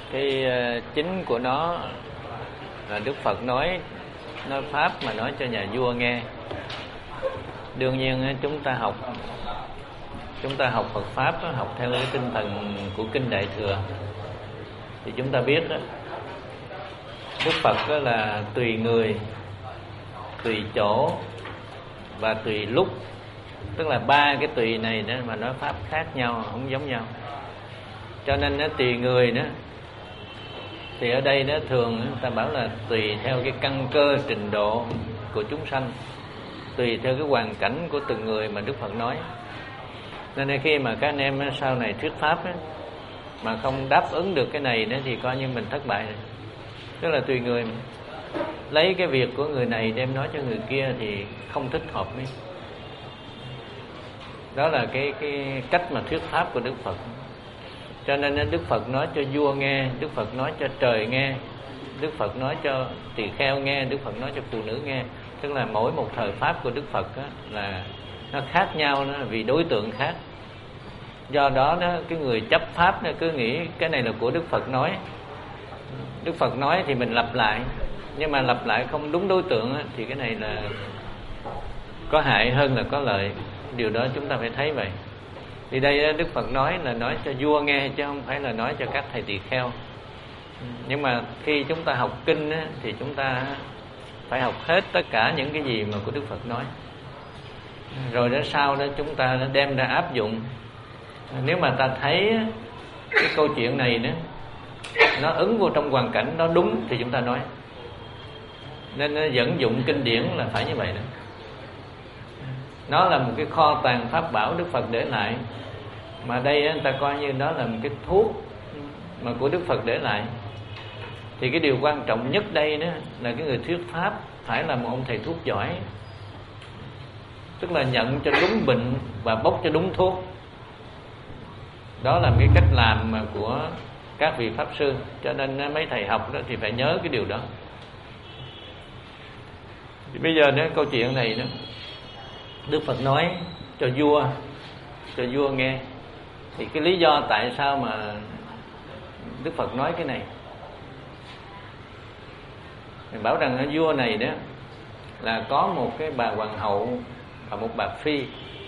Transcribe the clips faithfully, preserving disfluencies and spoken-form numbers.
Cái uh, chính của nó là Đức Phật nói nói pháp mà nói cho nhà vua nghe. Đương nhiên chúng ta học chúng ta học Phật pháp, học theo cái tinh thần của kinh Đại Thừa, thì chúng ta biết đó, Đức Phật đó là tùy người, tùy chỗ và tùy lúc. Tức là ba cái tùy này đó mà nói pháp khác nhau, không giống nhau. Cho nên nó tùy người đó, thì ở đây đó thường người ta bảo là tùy theo cái căn cơ trình độ của chúng sanh, tùy theo cái hoàn cảnh của từng người mà Đức Phật nói. Nên khi mà các anh em sau này thuyết pháp đó, mà không đáp ứng được cái này đó, thì coi như mình thất bại rồi. Tức là tùy người mà. Lấy cái việc của người này đem nói cho người kia thì không thích hợp với. Đó là cái cái cách mà thuyết pháp của Đức Phật. Cho nên Đức Phật nói cho vua nghe, Đức Phật nói cho trời nghe, Đức Phật nói cho tỳ kheo nghe, Đức Phật nói cho phụ nữ nghe. Tức là mỗi một thời pháp của Đức Phật đó là nó khác nhau, nó vì đối tượng khác. Do đó đó cái người chấp pháp nó cứ nghĩ cái này là của Đức Phật nói. Đức Phật nói thì mình lặp lại, nhưng mà lặp lại không đúng đối tượng đó, thì cái này là có hại hơn là có lợi. Điều đó chúng ta phải thấy vậy. Thì đây Đức Phật nói là nói cho vua nghe, chứ không phải là nói cho các thầy tỳ kheo. Nhưng mà khi chúng ta học kinh á, thì chúng ta phải học hết tất cả những cái gì mà của Đức Phật nói. Rồi đó sau đó chúng ta đem ra áp dụng. Nếu mà ta thấy cái câu chuyện này nữa nó ứng vô trong hoàn cảnh nó đúng thì chúng ta nói. Nên nó dẫn dụng kinh điển là phải như vậy đó. Nó là một cái kho tàng pháp bảo Đức Phật để lại, mà đây người ta coi như đó là một cái thuốc mà của Đức Phật để lại. Thì cái điều quan trọng nhất đây đó là cái người thuyết pháp phải là một ông thầy thuốc giỏi. Tức là nhận cho đúng bệnh và bốc cho đúng thuốc. Đó là cái cách làm mà của các vị pháp sư. Cho nên mấy thầy học đó thì phải nhớ cái điều đó. Thì bây giờ đó câu chuyện này đó, Đức Phật nói cho vua, cho vua nghe. Thì cái lý do tại sao mà Đức Phật nói cái này, mình bảo rằng ở vua này đó là có một cái bà hoàng hậu và một bà phi.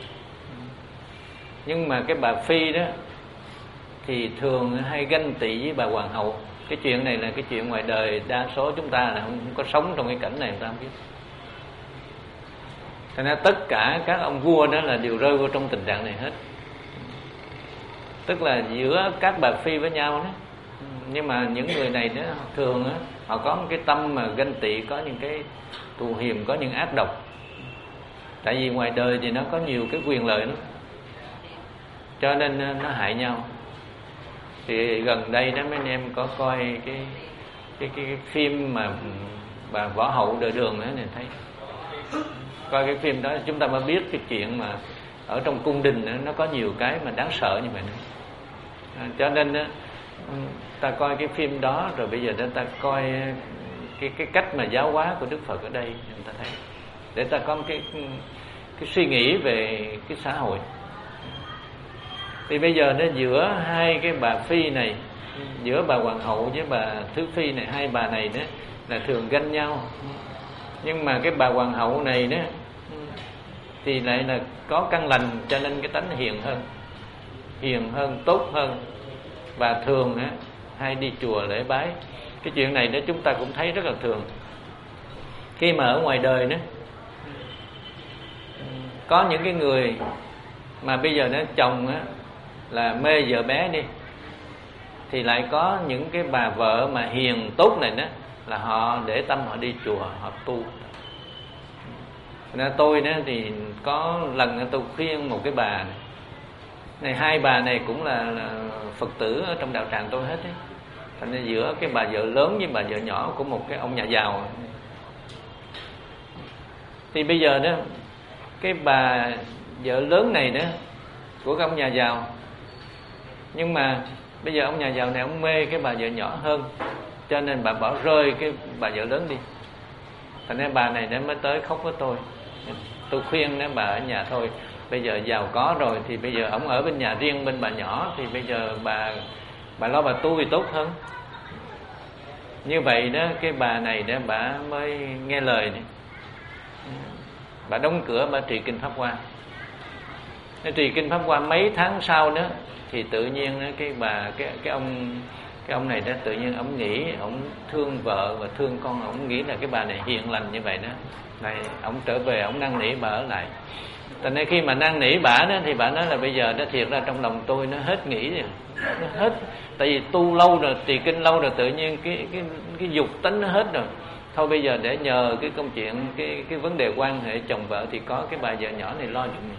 Nhưng mà cái bà phi đó thì thường hay ganh tị với bà hoàng hậu. Cái chuyện này là cái chuyện ngoài đời, đa số chúng ta là không, không có sống trong cái cảnh này, người ta không biết. Thành ra tất cả các ông vua đó là đều rơi vào trong tình trạng này hết. Tức là giữa các bà phi với nhau đó. Nhưng mà những người này đó thường đó, họ có một cái tâm mà ganh tị, có những cái thù hiềm, có những ác độc. Tại vì ngoài đời thì nó có nhiều cái quyền lợi lắm, cho nên nó hại nhau. Thì gần đây đó mấy anh em có coi cái cái cái, cái phim mà bà Võ Hậu Đời Đường đó này, thấy coi cái phim đó chúng ta mới biết cái chuyện mà ở trong cung đình đó, nó có nhiều cái mà đáng sợ như vậy. À, cho nên đó, ta coi cái phim đó rồi bây giờ ta coi cái cái cách mà giáo hóa của Đức Phật ở đây, chúng ta thấy để ta có một cái cái suy nghĩ về cái xã hội. Thì bây giờ nó giữa hai cái bà phi này, giữa bà hoàng hậu với bà thứ phi này, hai bà này đó là thường ganh nhau. Nhưng mà cái bà hoàng hậu này đó thì lại là có căn lành, cho nên cái tánh hiền hơn, hiền hơn, tốt hơn, và thường á hay đi chùa lễ bái. Cái chuyện này đó chúng ta cũng thấy rất là thường. Khi mà ở ngoài đời đó có những cái người mà bây giờ nó chồng á là mê vợ bé đi, thì lại có những cái bà vợ mà hiền tốt này đó là họ để tâm, họ đi chùa, họ tu. Nên tôi đó thì có lần tôi khuyên một cái bà này, này hai bà này cũng là, là Phật tử ở trong đạo tràng tôi hết ấy. Thành ra giữa cái bà vợ lớn với bà vợ nhỏ của một cái ông nhà giàu, thì bây giờ đó cái bà vợ lớn này đó của cái ông nhà giàu, nhưng mà bây giờ ông nhà giàu này ông mê cái bà vợ nhỏ hơn, cho nên bà bỏ rơi cái bà vợ lớn đi. Thành ra bà này nó mới tới khóc với tôi. Tôi khuyên nó bà ở nhà thôi, bây giờ giàu có rồi thì bây giờ ông ở bên nhà riêng bên bà nhỏ, thì bây giờ bà bà lo bà tu thì tốt hơn. Như vậy đó, cái bà này đó, bà mới nghe lời này. Bà đóng cửa, bà trì kinh Pháp Hoa. Nó trì kinh Pháp Hoa mấy tháng sau nữa thì tự nhiên đó, cái bà cái cái ông cái ông này đó tự nhiên ông nghĩ ông thương vợ và thương con, ông nghĩ là cái bà này hiền lành như vậy đó, này ông trở về ông năn nỉ bà ở lại. Cho nên khi mà năn nỉ bà đó thì bà nói là bây giờ nó thiệt ra trong lòng tôi nó hết nghĩ rồi, nó hết, tại vì tu lâu rồi, trì kinh lâu rồi, tự nhiên cái cái cái dục tính nó hết rồi. Thôi bây giờ để nhờ cái công chuyện cái cái vấn đề quan hệ chồng vợ thì có cái bà vợ nhỏ này lo chuyện này.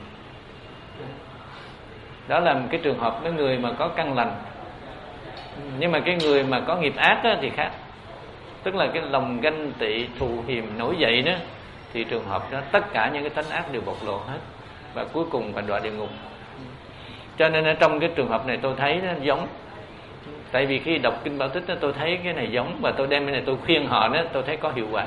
Đó là một cái trường hợp cái người mà có căn lành. Nhưng mà cái người mà có nghiệp ác á, thì khác. Tức là cái lòng ganh tị thù hiềm nổi dậy đó, thì trường hợp đó tất cả những cái tánh ác đều bộc lộ hết, và cuối cùng phải đọa địa ngục. Cho nên ở trong cái trường hợp này tôi thấy nó giống. Tại vì khi đọc kinh Bảo Tích đó, tôi thấy cái này giống, và tôi đem cái này tôi khuyên họ đó, tôi thấy có hiệu quả.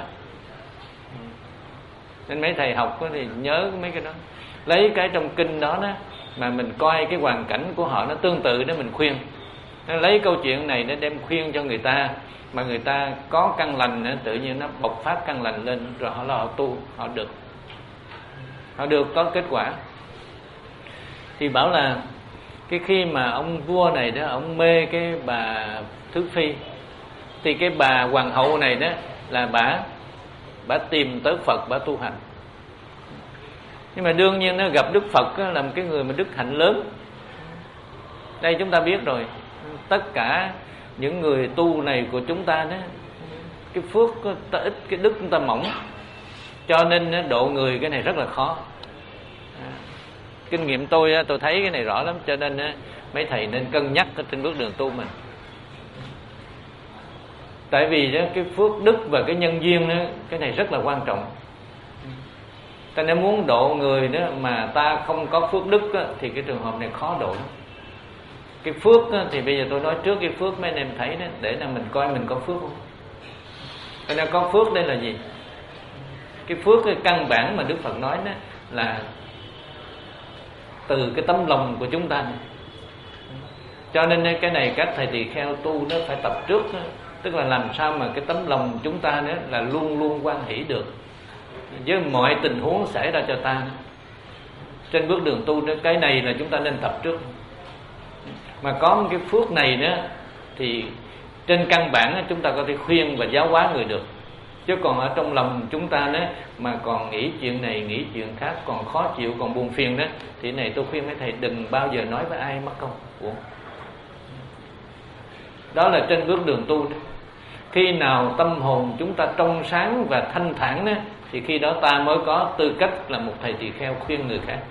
Nên mấy thầy học đó thì nhớ mấy cái đó, lấy cái trong kinh đó đó mà mình coi cái hoàn cảnh của họ nó tương tự đó mình khuyên. Nó lấy câu chuyện này để đem khuyên cho người ta, mà người ta có căn lành nữa, tự nhiên nó bộc phát căn lành lên, rồi họ là họ tu, họ được họ được có kết quả. Thì bảo là cái khi mà ông vua này đó, ông mê cái bà Thứ Phi, thì cái bà hoàng hậu này đó là bà bà tìm tới Phật, bà tu hành. Nhưng mà đương nhiên nó gặp Đức Phật đó, là một cái người mà đức hạnh lớn. Đây chúng ta biết rồi, tất cả những người tu này của chúng ta đó, cái phước ta ít, cái đức chúng ta mỏng, cho nên độ người cái này rất là khó. Kinh nghiệm tôi tôi thấy cái này rõ lắm, cho nên mấy thầy nên cân nhắc trên bước đường tu mình. Tại vì đó, cái phước đức và cái nhân duyên đó, cái này rất là quan trọng. Ta nếu muốn độ người đó mà ta không có phước đức đó, thì cái trường hợp này khó độ lắm. Cái phước đó, thì bây giờ tôi nói trước cái phước mấy anh em thấy đó, để là mình coi mình có phước không. Cái này có phước đây là gì? Cái phước cái căn bản mà Đức Phật nói đó là từ cái tấm lòng của chúng ta. Cho nên cái này các thầy tỳ kheo tu nó phải tập trước đó. Tức là làm sao mà cái tấm lòng chúng ta đó là luôn luôn hoan hỷ được với mọi tình huống xảy ra cho ta. Trên bước đường tu đó, cái này là chúng ta nên tập trước. Mà có một cái phước này nữa thì trên căn bản chúng ta có thể khuyên và giáo hóa người được. Chứ còn ở trong lòng chúng ta đó mà còn nghĩ chuyện này, nghĩ chuyện khác, còn khó chịu, còn buồn phiền đó, thì này tôi khuyên mấy thầy đừng bao giờ nói với ai mất công. Ủa? Đó là trên bước đường tu đó. Khi nào tâm hồn chúng ta trong sáng và thanh thản đó, thì khi đó ta mới có tư cách là một thầy tỳ kheo khuyên người khác.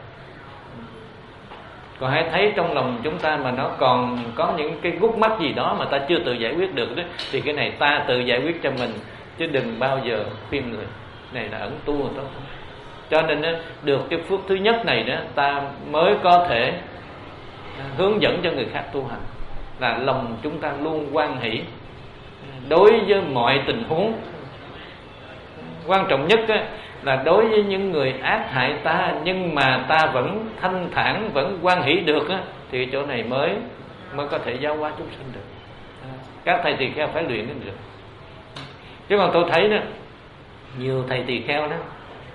Còn hãy thấy trong lòng chúng ta mà nó còn có những cái gút mắt gì đó mà ta chưa tự giải quyết được đó, thì cái này ta tự giải quyết cho mình, chứ đừng bao giờ khuyên người. Này là ẩn tu rồi tốt. Cho nên đó, được cái phước thứ nhất này đó, ta mới có thể hướng dẫn cho người khác tu hành. Là lòng chúng ta luôn hoan hỷ đối với mọi tình huống. Quan trọng nhất á, là đối với những người ác hại ta, nhưng mà ta vẫn thanh thản, vẫn hoan hỷ được á, thì chỗ này mới mới có thể giáo hóa chúng sinh được. Các thầy tỳ kheo phải luyện đến được. Chứ còn tôi thấy đó, nhiều thầy tỳ kheo đó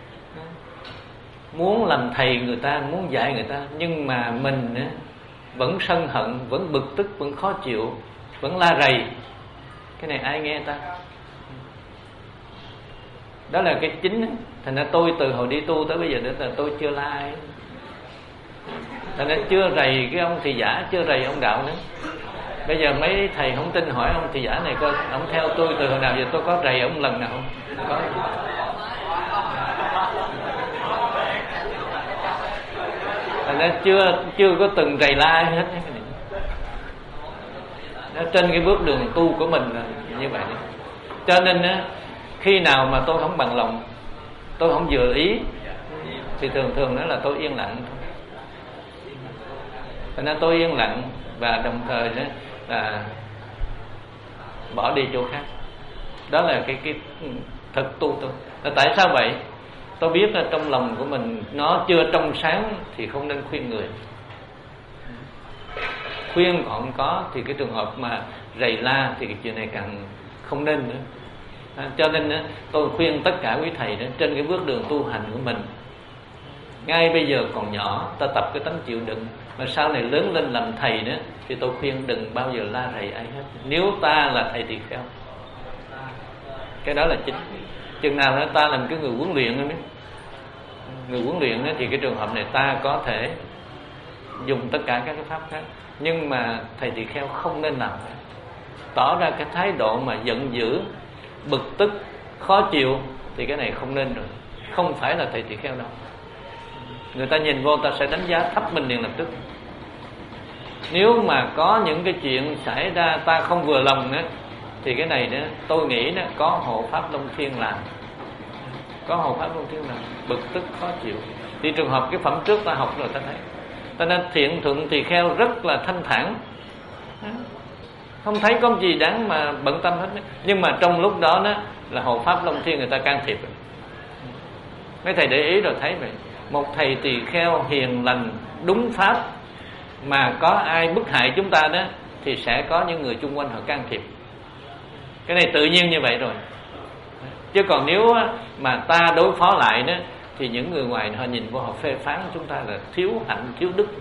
muốn làm thầy người ta, muốn dạy người ta, nhưng mà mình á, vẫn sân hận, vẫn bực tức, vẫn khó chịu, vẫn la rầy. Cái này ai nghe ta? Đó là cái chính. Thành ra tôi từ hồi đi tu tới bây giờ đến là tôi chưa la ai. Thành ra chưa rầy cái ông thị giả, chưa rầy ông đạo nữa. Bây giờ mấy thầy không tin hỏi ông thị giả này coi, ông theo tôi từ hồi nào giờ tôi có rầy ông lần nào không? Có. Thành ra chưa chưa có từng rầy la ai hết. Đó, trên cái bước đường tu của mình là như vậy. Cho nên á, khi nào mà tôi không bằng lòng, tôi không vừa ý, thì thường thường đó là tôi yên lặng. Thành ra tôi yên lặng và đồng thời đó là bỏ đi chỗ khác. Đó là cái cái thực tu tôi. Là tại sao vậy? Tôi biết là trong lòng của mình nó chưa trong sáng thì không nên khuyên người. Khuyên còn không có thì cái trường hợp mà rầy la thì cái chuyện này càng không nên nữa. À, cho nên tôi khuyên tất cả quý thầy đó, trên cái bước đường tu hành của mình, ngay bây giờ còn nhỏ ta tập cái tánh chịu đựng, mà sau này lớn lên làm thầy đó thì tôi khuyên đừng bao giờ la rầy ai hết, nếu ta là thầy tỳ kheo. Cái đó là chính. Chừng nào đó ta làm cái người huấn luyện thôi, người huấn luyện đó, thì cái trường hợp này ta có thể dùng tất cả các cái pháp khác, nhưng mà thầy tỳ kheo không nên làm, tỏ ra cái thái độ mà giận dữ, bực tức, khó chịu thì cái này không nên rồi, không phải là thầy tỳ kheo đâu. Người ta nhìn vô ta sẽ đánh giá thấp mình liền lập tức. Nếu mà có những cái chuyện xảy ra ta không vừa lòng đó, thì cái này đó tôi nghĩ đó có hộ pháp Long Thiên làm, có hộ pháp Long Thiên làm, bực tức khó chịu. Thì trường hợp cái phẩm trước ta học rồi ta thấy, cho nên thiện thuận tỳ kheo rất là thanh thản, không thấy có gì đáng mà bận tâm hết. Nhưng mà trong lúc đó đó là hộ pháp Long Thiên người ta can thiệp. Mấy thầy để ý rồi thấy vậy. Một thầy tỳ kheo hiền lành đúng pháp mà có ai bức hại chúng ta đó thì sẽ có những người chung quanh họ can thiệp. Cái này tự nhiên như vậy rồi. Chứ còn nếu mà ta đối phó lại đó thì những người ngoài họ nhìn vô họ phê phán chúng ta là thiếu hạnh, thiếu đức.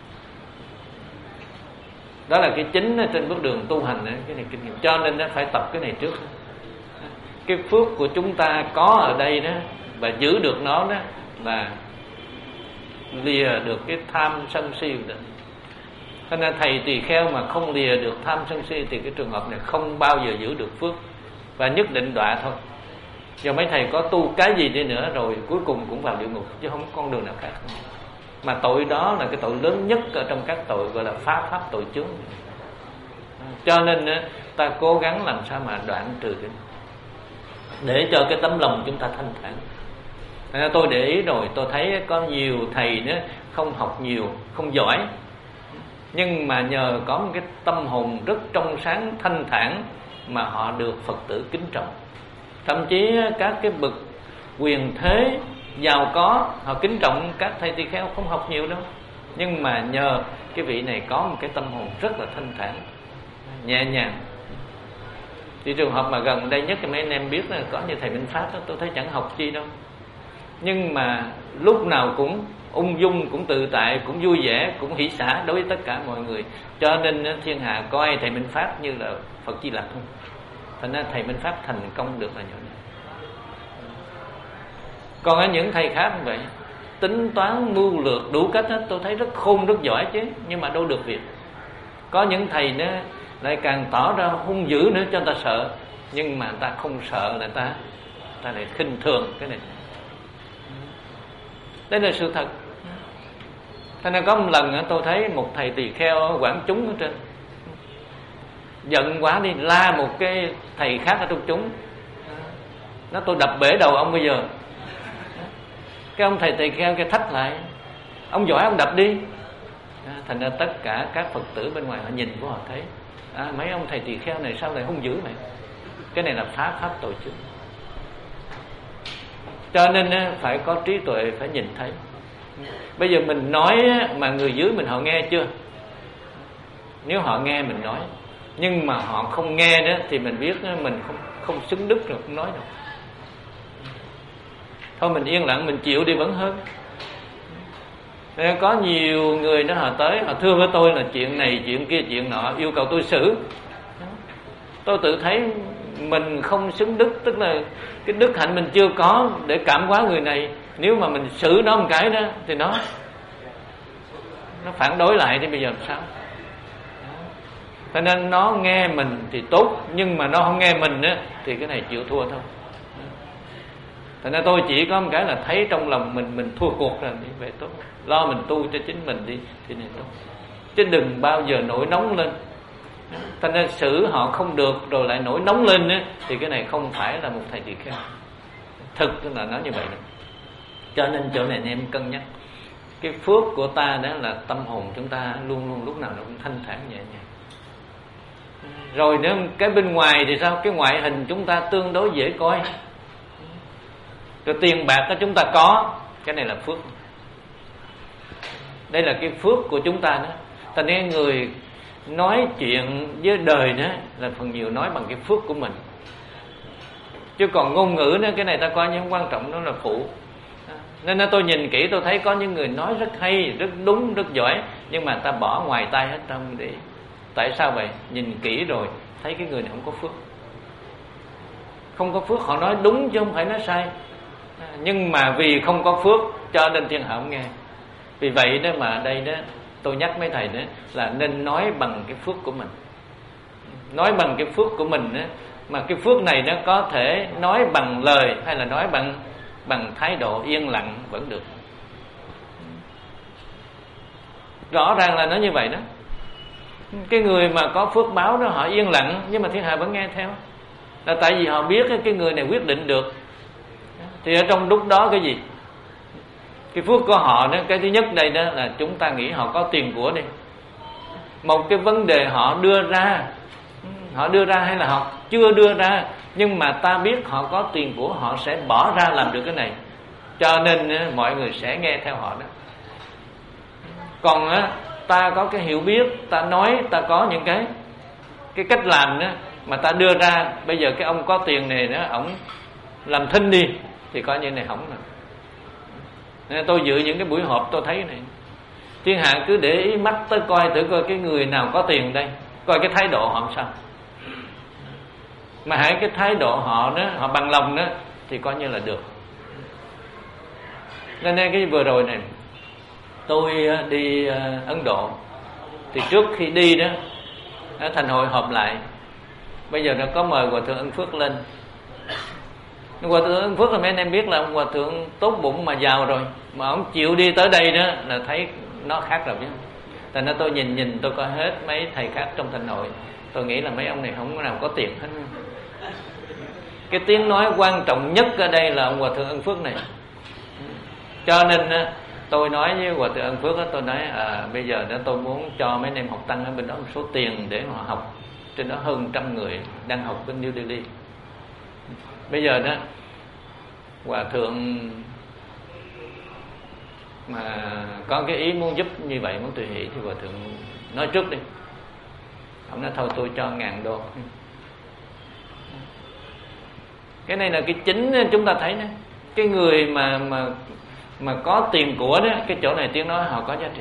Đó là cái chính trên bước đường tu hành đó, cái này kinh nghiệm. Cho nên nó phải tập cái này trước. Cái phước của chúng ta có ở đây đó và giữ được nó đó là lìa được cái tham sân si đó. Cho nên thầy tỳ kheo mà không lìa được tham sân si thì cái trường hợp này không bao giờ giữ được phước và nhất định đọa thôi. Giờ mấy thầy có tu cái gì đi nữa rồi cuối cùng cũng vào địa ngục, chứ không có con đường nào khác. Mà tội đó là cái tội lớn nhất ở trong các tội, gọi là phá pháp tội chướng. Cho nên ta cố gắng làm sao mà đoạn trừ cái, để cho cái tấm lòng chúng ta thanh thản. Tôi để ý rồi, tôi thấy có nhiều thầy nữa không học nhiều, không giỏi, nhưng mà nhờ có một cái tâm hồn rất trong sáng thanh thản mà họ được Phật tử kính trọng. Thậm chí các cái bậc quyền thế giàu có họ kính trọng các thầy tỳ kheo không học nhiều đâu, nhưng mà nhờ cái vị này có một cái tâm hồn rất là thanh thản, nhẹ nhàng. Thì trường hợp mà gần đây nhất thì mấy anh em biết là có như thầy Minh Pháp đó, tôi thấy chẳng học chi đâu, nhưng mà lúc nào cũng ung dung, cũng tự tại, cũng vui vẻ, cũng hỷ xả đối với tất cả mọi người. Cho nên thiên hạ coi thầy Minh Pháp như là Phật Di Lặc. Thành ra thầy Minh Pháp thành công được là như vậy. Còn ở những thầy khác như vậy, tính toán mưu lược đủ cách hết, tôi thấy rất khôn, rất giỏi chứ, nhưng mà đâu được việc. Có những thầy nữa lại càng tỏ ra hung dữ nữa cho người ta sợ, nhưng mà người ta không sợ là ta ta lại khinh thường cái này. Đây là sự thật. Thế nên có một lần tôi thấy một thầy tỳ kheo ở Quảng Chúng ở trên, giận quá đi la một cái thầy khác ở trong chúng, nó tôi đập bể đầu ông bây giờ. Cái ông thầy tỳ kheo kia thách lại, ông giỏi ông đập đi. Thành ra tất cả các Phật tử bên ngoài họ nhìn của họ thấy, à, mấy ông thầy tỳ kheo này sao lại hung dữ vậy? Cái này là phá pháp tội chướng. Cho nên phải có trí tuệ, phải nhìn thấy. Bây giờ mình nói mà người dưới mình họ nghe chưa? Nếu họ nghe mình nói, nhưng mà họ không nghe đó thì mình biết mình không không xứng đức rồi, không nói đâu. Thôi mình yên lặng, mình chịu đi vẫn hơn. Nên có nhiều người đó họ tới, họ thưa với tôi là chuyện này, chuyện kia, chuyện nọ, yêu cầu tôi xử. Tôi tự thấy mình không xứng đức, tức là cái đức hạnh mình chưa có để cảm hóa người này. Nếu mà mình xử nó một cái đó thì nó nó phản đối lại thì bây giờ làm sao? Cho nên nó nghe mình thì tốt, nhưng mà nó không nghe mình á thì cái này chịu thua thôi. Thành ra tôi chỉ có một cái là thấy trong lòng mình mình thua cuộc rồi đi về tốt, lo mình tu cho chính mình đi thì này tốt, chứ đừng bao giờ nổi nóng lên. Thành ra xử họ không được rồi lại nổi nóng lên á thì cái này không phải là một thầy tỳ kheo. Thực là nói như vậy đó. Cho nên chỗ này anh em cân nhắc. Cái phước của ta đó là tâm hồn chúng ta luôn luôn lúc nào nó cũng thanh thản nhẹ nhàng. Rồi nếu cái bên ngoài thì sao? Cái ngoại hình chúng ta tương đối dễ coi, rồi tiền bạc đó chúng ta có, cái này là phước. Đây là cái phước của chúng ta đó. Thành nên người nói chuyện với đời đó là phần nhiều nói bằng cái phước của mình. Chứ còn ngôn ngữ nữa, cái này ta coi như không quan trọng, nó là phụ. Nên tôi nhìn kỹ tôi thấy có những người nói rất hay, rất đúng, rất giỏi, nhưng mà ta bỏ ngoài tai hết, ta không để. Tại sao vậy? Nhìn kỹ rồi thấy cái người này không có phước. Không có phước, họ nói đúng chứ không phải nói sai. Nhưng mà vì không có phước cho nên thiên hạ không nghe. Vì vậy đó mà đây đó, tôi nhắc mấy thầy đó là nên nói bằng cái phước của mình. Nói bằng cái phước của mình đó, mà cái phước này nó có thể nói bằng lời hay là nói bằng bằng thái độ yên lặng vẫn được. Rõ ràng là nó như vậy đó. Cái người mà có phước báo đó họ yên lặng nhưng mà thiên hạ vẫn nghe theo, là tại vì họ biết cái người này quyết định được. Thì ở trong lúc đó cái gì? Cái phước của họ đó, cái thứ nhất đây đó là chúng ta nghĩ họ có tiền của đi. Một cái vấn đề họ đưa ra, họ đưa ra hay là họ chưa đưa ra, nhưng mà ta biết họ có tiền của, họ sẽ bỏ ra làm được cái này, cho nên mọi người sẽ nghe theo họ đó. Còn ta có cái hiểu biết, ta nói, ta có những cái cái cách làm đó mà ta đưa ra, bây giờ cái ông có tiền này đó, ổng làm thinh đi thì coi như này hỏng rồi. Nên tôi dự những cái buổi họp tôi thấy này, thiên hạ cứ để ý mắt tới coi thử coi cái người nào có tiền đây, coi cái thái độ họ làm sao. Mà hãy cái thái độ họ đó, họ bằng lòng đó thì coi như là được. Nên cái vừa rồi này tôi đi Ấn Độ, thì trước khi đi đó thành hội họp lại, bây giờ nó có mời Hòa Thượng Ân Phước lên. Hòa Thượng Ân Phước là mấy anh em biết là ông Hòa Thượng tốt bụng mà giàu rồi, mà ông chịu đi tới đây đó là thấy nó khác rồi chứ. Thành ra tôi nhìn nhìn tôi coi hết mấy thầy khác trong thành hội, tôi nghĩ là mấy ông này không có nào có tiền hết. Cái tiếng nói quan trọng nhất ở đây là ông Hòa Thượng Ân Phước này. Cho nên tôi nói với Hòa Thượng Ân Phước đó, tôi nói à, bây giờ đó tôi muốn cho mấy anh em học tăng ở bên đó một số tiền để họ học. Trên đó hơn trăm người đang học bên New Delhi. Bây giờ đó Hòa Thượng mà có cái ý muốn giúp như vậy, muốn tùy hỷ, thì Hòa Thượng nói trước đi. Ông nói thôi tôi cho ngàn đô. Cái này là cái chính chúng ta thấy đó. Cái người mà mà mà có tiền của đó, cái chỗ này tiếng nói họ có giá trị.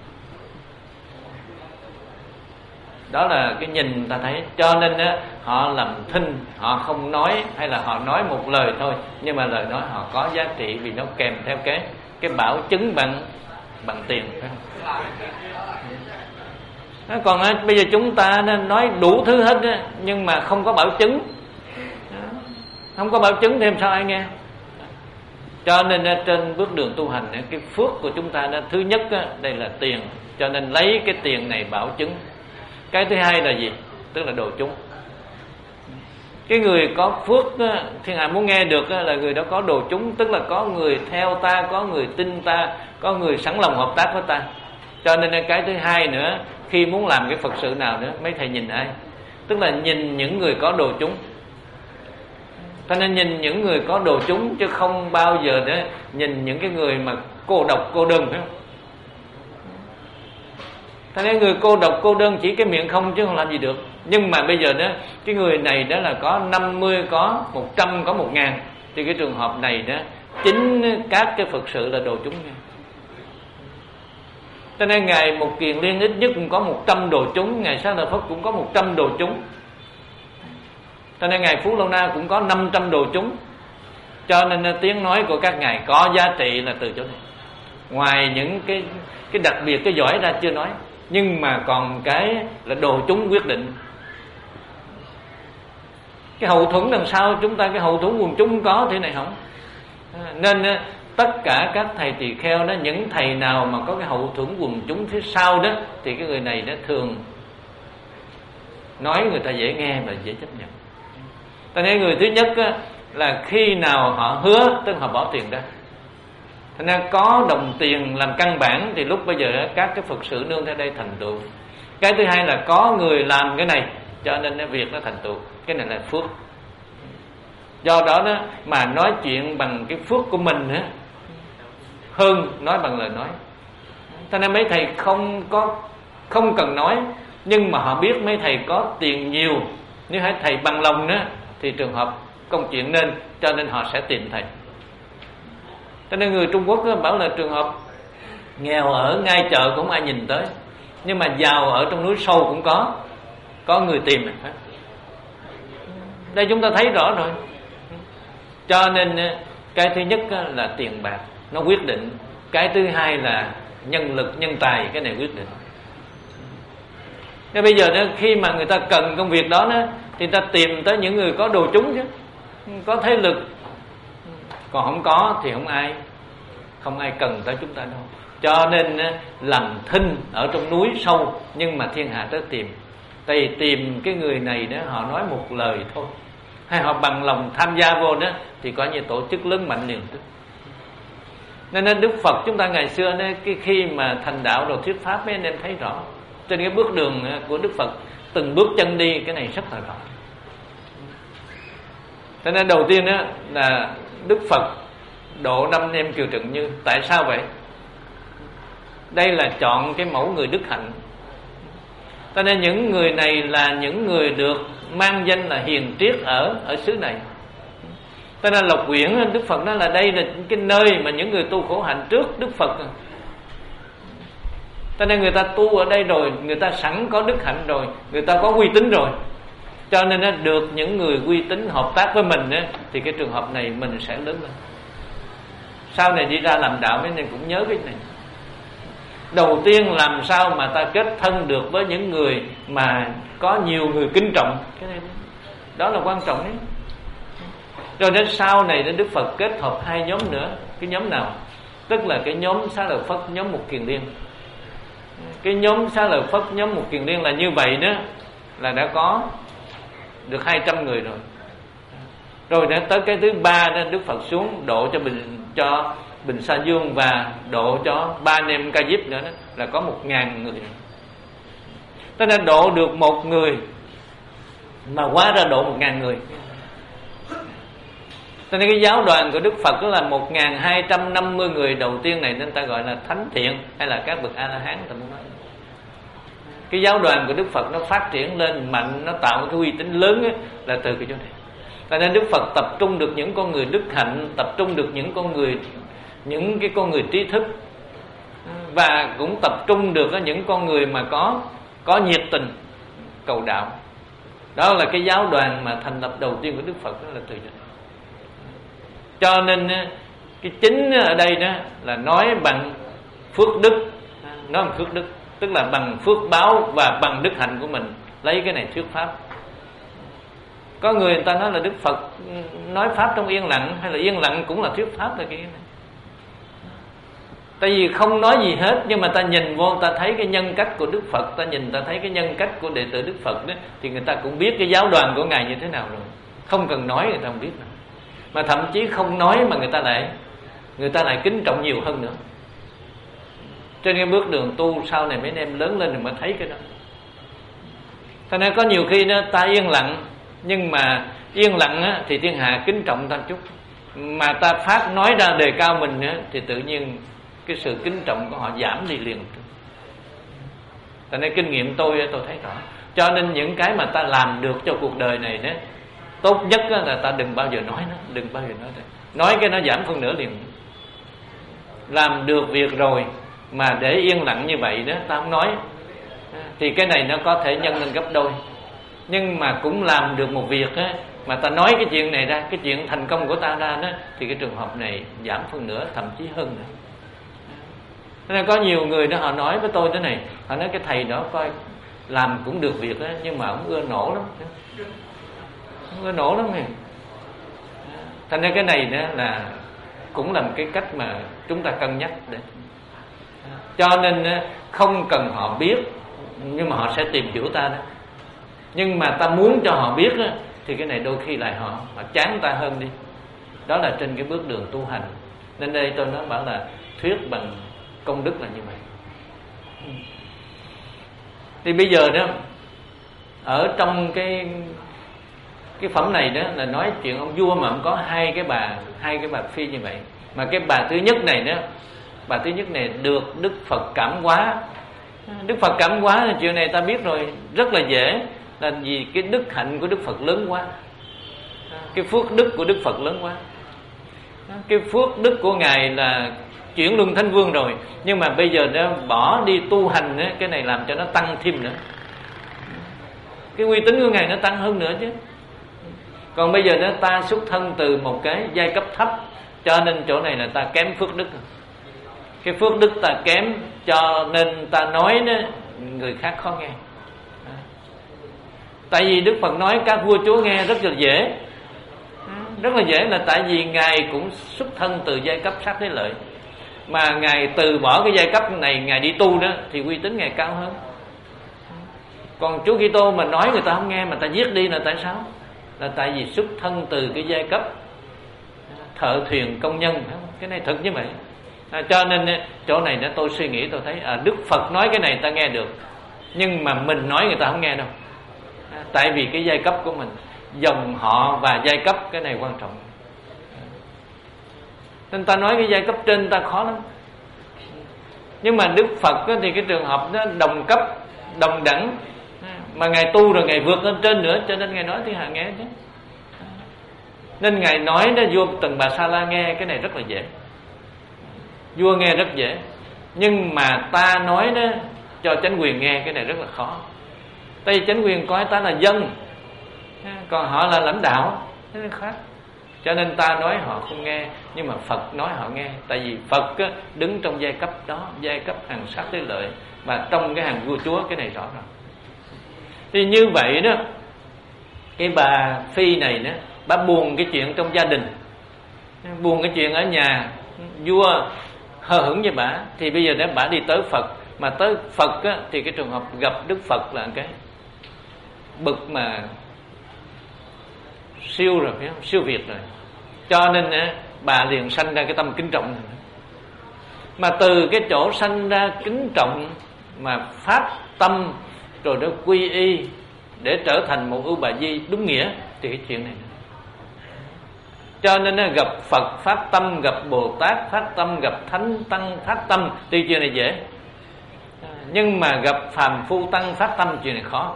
Đó là cái nhìn ta thấy. Cho nên đó, họ làm thinh, họ không nói, hay là họ nói một lời thôi, nhưng mà lời nói họ có giá trị vì nó kèm theo cái cái bảo chứng bằng bằng tiền, phải không? Đó, còn đó, bây giờ chúng ta nên nói đủ thứ hết đó, nhưng mà không có bảo chứng. Đó, không có bảo chứng thì làm sao ai nghe? Cho nên trên bước đường tu hành, cái phước của chúng ta đó, thứ nhất đó, đây là tiền, cho nên lấy cái tiền này bảo chứng. Cái thứ hai là gì? Tức là đồ chúng. Cái người có phước đó, thiên hạ muốn nghe được đó, là người đó có đồ chúng, tức là có người theo ta, có người tin ta, có người sẵn lòng hợp tác với ta. Cho nên cái thứ hai nữa, khi muốn làm cái Phật sự nào nữa, mấy thầy nhìn ai? Tức là nhìn những người có đồ chúng. Cho nên nhìn những người có đồ chúng, chứ không bao giờ đó nhìn những cái người mà cô độc cô đơn, phải không? Thế nên người cô độc cô đơn chỉ cái miệng không chứ không làm gì được. Nhưng mà bây giờ đó, cái người này đó là có năm mươi, có một trăm, có một ngàn, thì cái trường hợp này đó, chính các cái Phật sự là đồ chúng nha. Cho nên Ngài Một Kiền Liên ít nhất cũng có một trăm đồ chúng, Ngài Xá Lợi Phất cũng có một trăm đồ chúng. Cho nên Ngài Phú Lâu Na cũng có năm trăm đồ chúng. Cho nên tiếng nói của các ngài có giá trị là từ chỗ này. Ngoài những cái cái đặc biệt, cái giỏi ra chưa nói, nhưng mà còn cái là đồ chúng quyết định. Cái hậu thuẫn đằng sau chúng ta, cái hậu thuẫn quần chúng có, thế này không. Nên tất cả các thầy tỳ kheo đó, những thầy nào mà có cái hậu thuẫn quần chúng phía sau đó, thì cái người này nó thường nói người ta dễ nghe và dễ chấp nhận. Ta nói người thứ nhất á, là khi nào họ hứa, tức họ bỏ tiền ra. Thế nên có đồng tiền làm căn bản thì lúc bây giờ các cái Phật sự nương theo đây thành tựu. Cái thứ hai là có người làm cái này, cho nên cái việc nó thành tựu. Cái này là phước. Do đó đó mà nói chuyện bằng cái phước của mình á, hơn nói bằng lời nói. Thế nên mấy thầy không có không cần nói, nhưng mà họ biết mấy thầy có tiền nhiều, nếu hai thầy bằng lòng đó, thì trường hợp công chuyện nên, cho nên họ sẽ tìm thầy. Cho nên người Trung Quốc bảo là trường hợp nghèo ở ngay chợ cũng không ai nhìn tới, nhưng mà giàu ở trong núi sâu cũng có có người tìm. Đây chúng ta thấy rõ rồi. Cho nên cái thứ nhất là tiền bạc, nó quyết định. Cái thứ hai là nhân lực, nhân tài, cái này quyết định. Nên bây giờ đó, khi mà người ta cần công việc đó, đó thì ta tìm tới những người có đồ trúng chứ, có thế lực. Còn không có thì không ai Không ai cần tới chúng ta đâu. Cho nên làm thinh ở trong núi sâu, nhưng mà thiên hạ tới tìm. Tại vì tìm cái người này đó, họ nói một lời thôi, hay họ bằng lòng tham gia vô đó, thì có như tổ chức lớn mạnh liền tức. Nên Đức Phật chúng ta ngày xưa đó, cái khi mà thành đạo rồi thuyết pháp, mấy anh em thấy rõ trên cái bước đường của Đức Phật, từng bước chân đi, cái này rất là rõ. Cho nên đầu tiên đó là Đức Phật độ năm anh em Kiều Trần Như. Tại sao vậy? Đây là chọn cái mẫu người đức hạnh. Cho nên những người này là những người được mang danh là hiền triết ở ở xứ này. Cho nên Lộc Quyển Đức Phật nói là đây là cái nơi mà những người tu khổ hạnh trước Đức Phật. Cho nên người ta tu ở đây rồi, người ta sẵn có đức hạnh rồi, người ta có uy tín rồi. Cho nên nó được những người uy tín hợp tác với mình á, thì cái trường hợp này mình sẽ lớn lên. Sau này đi ra làm đạo mấy nên cũng nhớ cái này. Đầu tiên làm sao mà ta kết thân được với những người mà có nhiều người kính trọng, cái này đó là quan trọng đấy. Rồi đến sau này đến Đức Phật kết hợp hai nhóm nữa. Cái nhóm nào? Tức là cái nhóm Xá Lợi Phất, nhóm Mục Kiền Liên. Cái nhóm Xá Lợi Phất, nhóm Mục Kiền Liên là như vậy đó, là đã có được hai trăm người rồi. Rồi đến tới cái thứ ba đó, Đức Phật xuống độ cho Bình cho Bình Sa Dương và độ cho ba anh em Ca Diếp nữa đó, là có một ngàn người. Cho nên độ được một người mà hóa ra độ một ngàn người. Cho nên cái giáo đoàn của Đức Phật đó là một ngàn hai trăm năm mươi người đầu tiên này, nên ta gọi là thánh thiện, hay là các bậc A-la-hán ta muốn nói. Cái giáo đoàn của Đức Phật nó phát triển lên mạnh, nó tạo cái uy tín lớn ấy, là từ cái chỗ này. Cho nên Đức Phật tập trung được những con người đức hạnh, tập trung được những con người những cái con người trí thức, và cũng tập trung được những con người mà có có nhiệt tình cầu đạo. Đó là cái giáo đoàn mà thành lập đầu tiên của Đức Phật, đó là từ chỗ này. Cho nên cái chính ở đây đó là nói bằng phước đức, nói bằng phước đức, tức là bằng phước báo và bằng đức hạnh của mình, lấy cái này thuyết pháp. Có người người ta nói là Đức Phật nói pháp trong yên lặng, hay là yên lặng cũng là thuyết pháp, là cái này. Tại vì không nói gì hết, nhưng mà ta nhìn vô, ta thấy cái nhân cách của Đức Phật, ta nhìn ta thấy cái nhân cách của đệ tử Đức Phật đó, thì người ta cũng biết cái giáo đoàn của Ngài như thế nào rồi. Không cần nói người ta không biết nào. Mà thậm chí không nói mà người ta lại người ta lại kính trọng nhiều hơn nữa. Trên cái bước đường tu sau này mấy anh em lớn lên thì mới thấy cái đó. Cho nên có nhiều khi đó, ta yên lặng, nhưng mà yên lặng á, thì thiên hạ kính trọng ta chút. Mà ta phát nói ra đề cao mình á, thì tự nhiên cái sự kính trọng của họ giảm đi liền. Cho nên kinh nghiệm tôi tôi thấy rõ. Cho nên những cái mà ta làm được cho cuộc đời này đó, tốt nhất là ta đừng bao giờ nói nó, đừng bao giờ nói đó. Nói cái nó giảm phân nửa liền. Làm được việc rồi mà để yên lặng như vậy đó, ta không nói, thì cái này nó có thể nhân lên gấp đôi. Nhưng mà cũng làm được một việc á, mà ta nói cái chuyện này ra, cái chuyện thành công của ta ra đó, thì cái trường hợp này giảm phân nửa, thậm chí hơn nữa. Nên có nhiều người đó họ nói với tôi thế này, họ nói cái thầy đó coi làm cũng được việc đó, nhưng mà ông ưa nổ lắm, ông ưa nổ lắm. Thành ra cái này đó là cũng là một cái cách mà chúng ta cân nhắc để. Cho nên không cần họ biết, nhưng mà họ sẽ tìm hiểu ta đó. Nhưng mà ta muốn cho họ biết đó, thì cái này đôi khi lại họ họ chán ta hơn đi. Đó là trên cái bước đường tu hành. Nên đây tôi nói bảo là thuyết bằng công đức là như vậy. Thì bây giờ đó, ở trong cái cái phẩm này đó là nói chuyện ông vua mà ông có hai cái bà hai cái bà phi như vậy. Mà cái bà thứ nhất này đó, bà thứ nhất này được Đức Phật cảm hóa. Đức Phật cảm hóa là chuyện này ta biết rồi, rất là dễ, là vì cái đức hạnh của Đức Phật lớn quá. Cái phước đức của Đức Phật lớn quá. Cái phước đức của Ngài là chuyển luân thánh vương rồi, nhưng mà bây giờ nó bỏ đi tu hành á, cái này làm cho nó tăng thêm nữa. Cái uy tín của Ngài nó tăng hơn nữa chứ. Còn bây giờ nó ta xuất thân từ một cái giai cấp thấp, cho nên chỗ này là ta kém phước đức. Cái phước đức ta kém, cho nên ta nói đó, người khác khó nghe. Tại vì Đức Phật nói các vua chúa nghe rất là dễ. Rất là dễ là tại vì Ngài cũng xuất thân từ giai cấp sát thế lợi, mà Ngài từ bỏ cái giai cấp này, Ngài đi tu đó, thì uy tín Ngài cao hơn. Còn Chúa Kitô mà nói người ta không nghe, mà ta giết đi là tại sao? Là tại vì xuất thân từ cái giai cấp thợ thuyền công nhân. Cái này thật như vậy. À, cho nên chỗ này đó tôi suy nghĩ tôi thấy à, Đức Phật nói cái này ta nghe được, nhưng mà mình nói người ta không nghe đâu. À, tại vì cái giai cấp của mình, dòng họ và giai cấp, cái này quan trọng. Nên ta nói cái giai cấp trên ta khó lắm. Nhưng mà Đức Phật thì cái trường hợp nó đồng cấp, đồng đẳng, mà Ngài tu rồi Ngài vượt lên trên nữa, cho nên Ngài nói thiên hạ nghe chứ. Nên Ngài nói đó vua Tần Bà Sa La nghe cái này rất là dễ, vua nghe rất dễ. Nhưng mà ta nói đó cho chánh quyền nghe cái này rất là khó. Tại vì chánh quyền coi ta là dân, còn họ là lãnh đạo, thế nên khác. Cho nên ta nói họ không nghe, nhưng mà Phật nói họ nghe. Tại vì Phật á, đứng trong giai cấp đó, giai cấp hàng sát thế lợi, và trong cái hàng vua chúa, cái này rõ ràng. Thì như vậy đó, cái bà Phi này đó, bà buồn cái chuyện trong gia đình, buồn cái chuyện ở nhà, vua hờ hững với bà. Thì bây giờ nếu bà đi tới Phật, mà tới Phật á, thì cái trường hợp gặp Đức Phật là cái bực mà siêu rồi, phải không? Siêu việt rồi. Cho nên á, bà liền sanh ra cái tâm kính trọng này. Mà từ cái chỗ sanh ra kính trọng mà phát tâm rồi đó quy y để trở thành một ưu bà di đúng nghĩa, thì cái chuyện này. Cho nên gặp Phật phát tâm, gặp Bồ Tát phát tâm, gặp Thánh Tăng phát tâm thì chuyện này dễ. Nhưng mà gặp phàm phu tăng phát tâm chuyện này khó.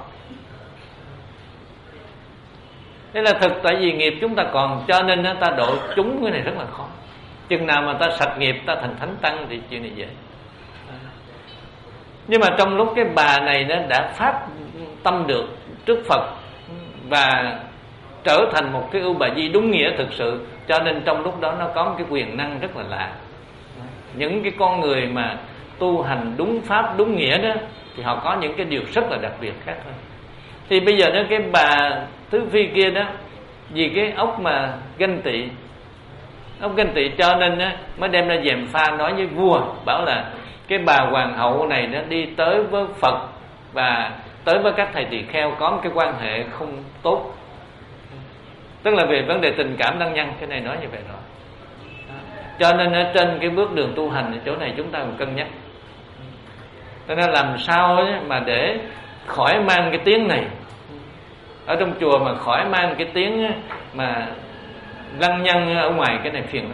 Thế là thực tại vì nghiệp chúng ta còn, cho nên ta độ chúng cái này rất là khó. Chừng nào mà ta sạch nghiệp, ta thành Thánh Tăng thì chuyện này dễ. Nhưng mà trong lúc cái bà này nó đã phát tâm được trước Phật và trở thành một cái ưu bà di đúng nghĩa thực sự, cho nên trong lúc đó nó có một cái quyền năng rất là lạ. Những cái con người mà tu hành đúng pháp đúng nghĩa đó, thì họ có những cái điều rất là đặc biệt khác hơn. Thì bây giờ đó cái bà Tứ Phi kia đó, vì cái ốc mà ganh tị, ốc ganh tị cho nên đó, mới đem ra gièm pha nói với vua, bảo là cái bà hoàng hậu này nó đi tới với Phật và tới với các thầy tỳ kheo có một cái quan hệ không tốt, tức là về vấn đề tình cảm đăng nhân. Cái này nói như vậy rồi. Cho nên ở trên cái bước đường tu hành, chỗ này chúng ta cần cân nhắc. Cho nên làm sao mà để khỏi mang cái tiếng này ở trong chùa, mà khỏi mang cái tiếng mà lăng nhăng ở ngoài, cái này phiền lắm.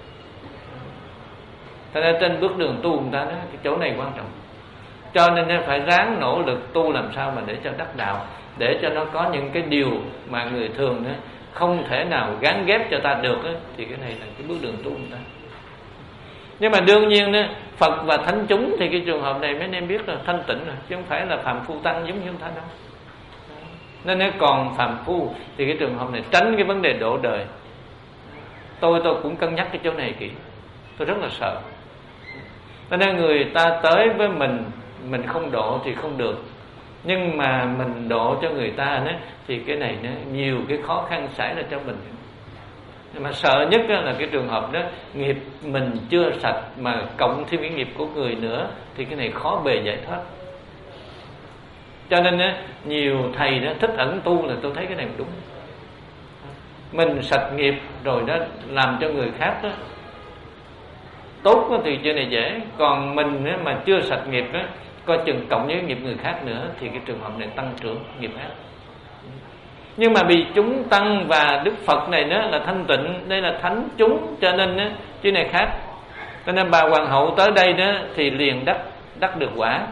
Cho nên trên bước đường tu người ta đó, cái chỗ này quan trọng. Cho nên phải ráng nỗ lực tu làm sao mà để cho đắc đạo, để cho nó có những cái điều mà người thường đó không thể nào gán ghép cho ta được đó, thì cái này là cái bước đường tu người ta. Nhưng mà đương nhiên đó, Phật và thánh chúng thì cái trường hợp này mấy anh em biết là thanh tịnh rồi, chứ không phải là phàm phu tăng giống như chúng ta đâu. Nên nếu còn phàm phu thì cái trường hợp này tránh cái vấn đề độ đời. Tôi tôi cũng cân nhắc cái chỗ này kỹ, tôi rất là sợ. Nên người ta tới với mình, mình không độ thì không được, nhưng mà mình độ cho người ta đó, thì cái này nó nhiều cái khó khăn xảy ra cho mình. Mà sợ nhất là cái trường hợp đó nghiệp mình chưa sạch mà cộng thêm cái nghiệp của người nữa, thì cái này khó bề giải thoát. Cho nên á, nhiều thầy đó thích ẩn tu là tôi thấy cái này đúng. Mình sạch nghiệp rồi đó làm cho người khác đó tốt đó, thì chuyện này dễ. Còn mình á, mà chưa sạch nghiệp đó, coi chừng cộng với nghiệp người khác nữa, thì cái trường hợp này tăng trưởng nghiệp ác. Nhưng mà vì chúng tăng và Đức Phật này đó là thanh tịnh, đây là thánh chúng, cho nên đó, chứ này khác. Cho nên bà hoàng hậu tới đây đó thì liền đắc đắc được quả,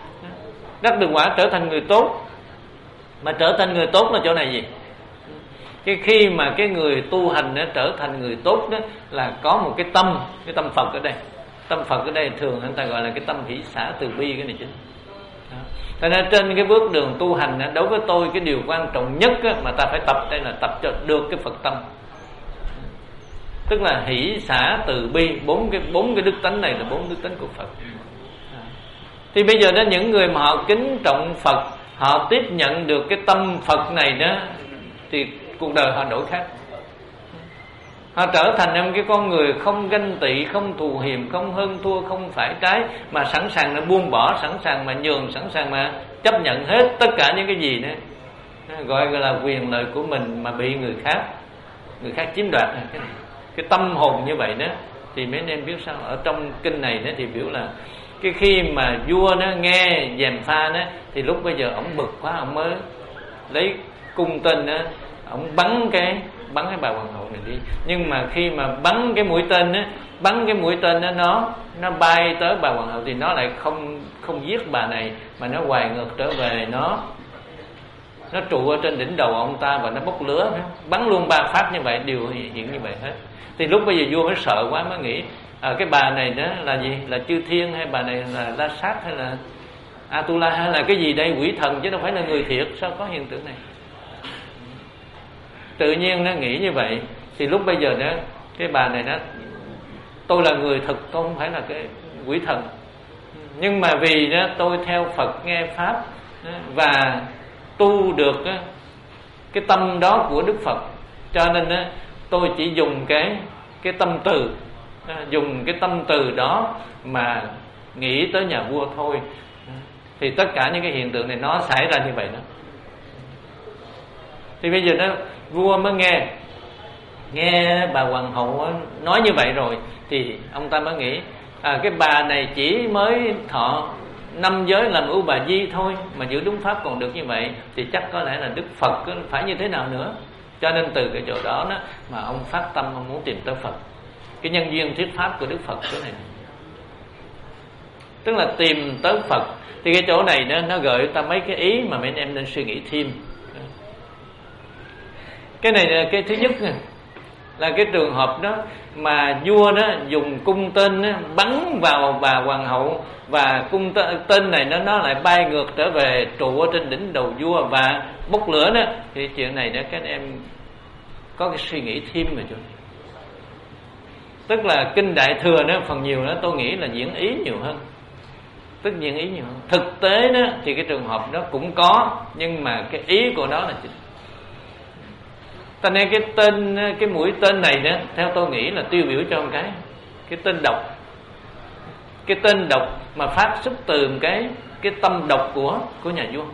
đắc được quả trở thành người tốt. Mà trở thành người tốt là chỗ này gì? Cái khi mà cái người tu hành nó trở thành người tốt đó là có một cái tâm, cái tâm Phật ở đây. Tâm Phật ở đây thường người ta gọi là cái tâm hỷ xả từ bi, cái này chính. Cho nên trên cái bước đường tu hành đó, đối với tôi cái điều quan trọng nhất đó, mà ta phải tập đây là tập cho được cái Phật tâm. Tức là hỷ xả từ bi, bốn cái bốn cái đức tánh này là bốn đức tánh của Phật. Thì bây giờ đó những người mà họ kính trọng Phật, họ tiếp nhận được cái tâm Phật này đó, thì cuộc đời họ đổi khác. Họ trở thành một cái con người không ganh tị, không thù hiềm, không hơn thua, không phải trái, mà sẵn sàng là buông bỏ, sẵn sàng mà nhường, sẵn sàng mà chấp nhận hết tất cả những cái gì nữa, gọi là quyền lợi của mình mà bị người khác người khác chiếm đoạt. Cái, cái tâm hồn như vậy đó thì mấy anh em biết sao? Ở trong kinh này đó thì biểu là cái khi mà vua nó nghe gièm pha đó, thì lúc bây giờ ổng bực quá, ổng mới lấy cung tên đó, ổng bắn cái bắn cái bà hoàng hậu này đi. Nhưng mà khi mà bắn cái mũi tên á, bắn cái mũi tên đó, nó nó bay tới bà hoàng hậu thì nó lại không không giết bà này, mà nó hoài ngược trở về, nó nó trụ ở trên đỉnh đầu ông ta và nó bốc lửa, bắn luôn ba phát như vậy, đều hiện như vậy hết. Thì lúc bây giờ vua mới sợ quá, mới nghĩ à, cái bà này đó là gì, là chư thiên hay bà này là La Sát hay là Atula hay là cái gì đây, quỷ thần chứ đâu phải là người thiệt, sao có hiện tượng này. Tự nhiên nó nghĩ như vậy. Thì lúc bây giờ đó cái bà này đó, tôi là người thực, tôi không phải là cái quỷ thần, nhưng mà vì đó tôi theo Phật nghe pháp và tu được cái tâm đó của Đức Phật, cho nên đó, tôi chỉ dùng cái cái tâm từ, dùng cái tâm từ đó mà nghĩ tới nhà vua thôi. Thì tất cả những cái hiện tượng này nó xảy ra như vậy đó. Thì bây giờ đó vua mới nghe nghe bà hoàng hậu nói như vậy rồi, thì ông ta mới nghĩ à, cái bà này chỉ mới thọ năm giới làm ưu bà di thôi mà giữ đúng pháp còn được như vậy, thì chắc có lẽ là Đức Phật phải như thế nào nữa. Cho nên từ cái chỗ đó, đó mà ông phát tâm ông muốn tìm tới Phật, cái nhân duyên thuyết pháp của Đức Phật chỗ này, tức là tìm tới Phật. Thì cái chỗ này nó, nó gợi ta mấy cái ý mà mấy anh em nên suy nghĩ thêm. Cái này là cái thứ nhất, là cái trường hợp đó mà vua đó dùng cung tên đó, bắn vào bà hoàng hậu, và cung tên này nó nó lại bay ngược trở về trụ ở trên đỉnh đầu vua và bốc lửa đó. Thì chuyện này đó các em có cái suy nghĩ thêm về chỗ này. Tức là kinh Đại Thừa đó phần nhiều đó tôi nghĩ là diễn ý nhiều hơn, tức diễn ý nhiều hơn. Thực tế đó thì cái trường hợp đó cũng có, nhưng mà cái ý của nó là chính. Cho nên cái tên, cái mũi tên này đó, theo tôi nghĩ là tiêu biểu cho một cái cái tên độc, cái tên độc mà phát xuất từ một cái cái tâm độc của của nhà vua.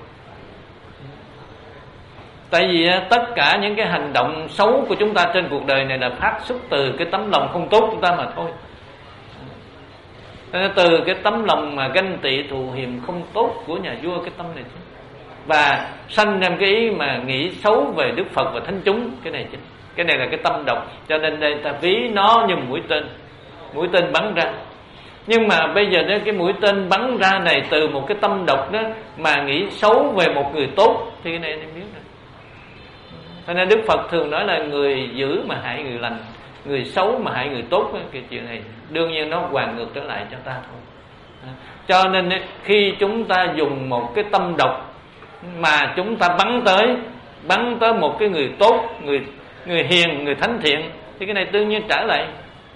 Tại vì tất cả những cái hành động xấu của chúng ta trên cuộc đời này là phát xuất từ cái tấm lòng không tốt của chúng ta mà thôi. Cho nên từ cái tấm lòng mà ganh tị thù hiềm không tốt của nhà vua, cái tâm này chứ, và sanh ra cái ý mà nghĩ xấu về Đức Phật và thánh chúng, cái này chính, cái này là cái tâm độc. Cho nên đây ta ví nó như mũi tên, mũi tên bắn ra. Nhưng mà bây giờ đó cái mũi tên bắn ra này từ một cái tâm độc đó mà nghĩ xấu về một người tốt, thì cái này em biết rồi. Cho nên Đức Phật thường nói là người dữ mà hại người lành, người xấu mà hại người tốt. Cái chuyện này đương nhiên nó hoàn ngược trở lại cho ta thôi. Cho nên khi chúng ta dùng một cái tâm độc mà chúng ta bắn tới bắn tới một cái người tốt, người người hiền, người thánh thiện, thì cái này tự nhiên trả lại.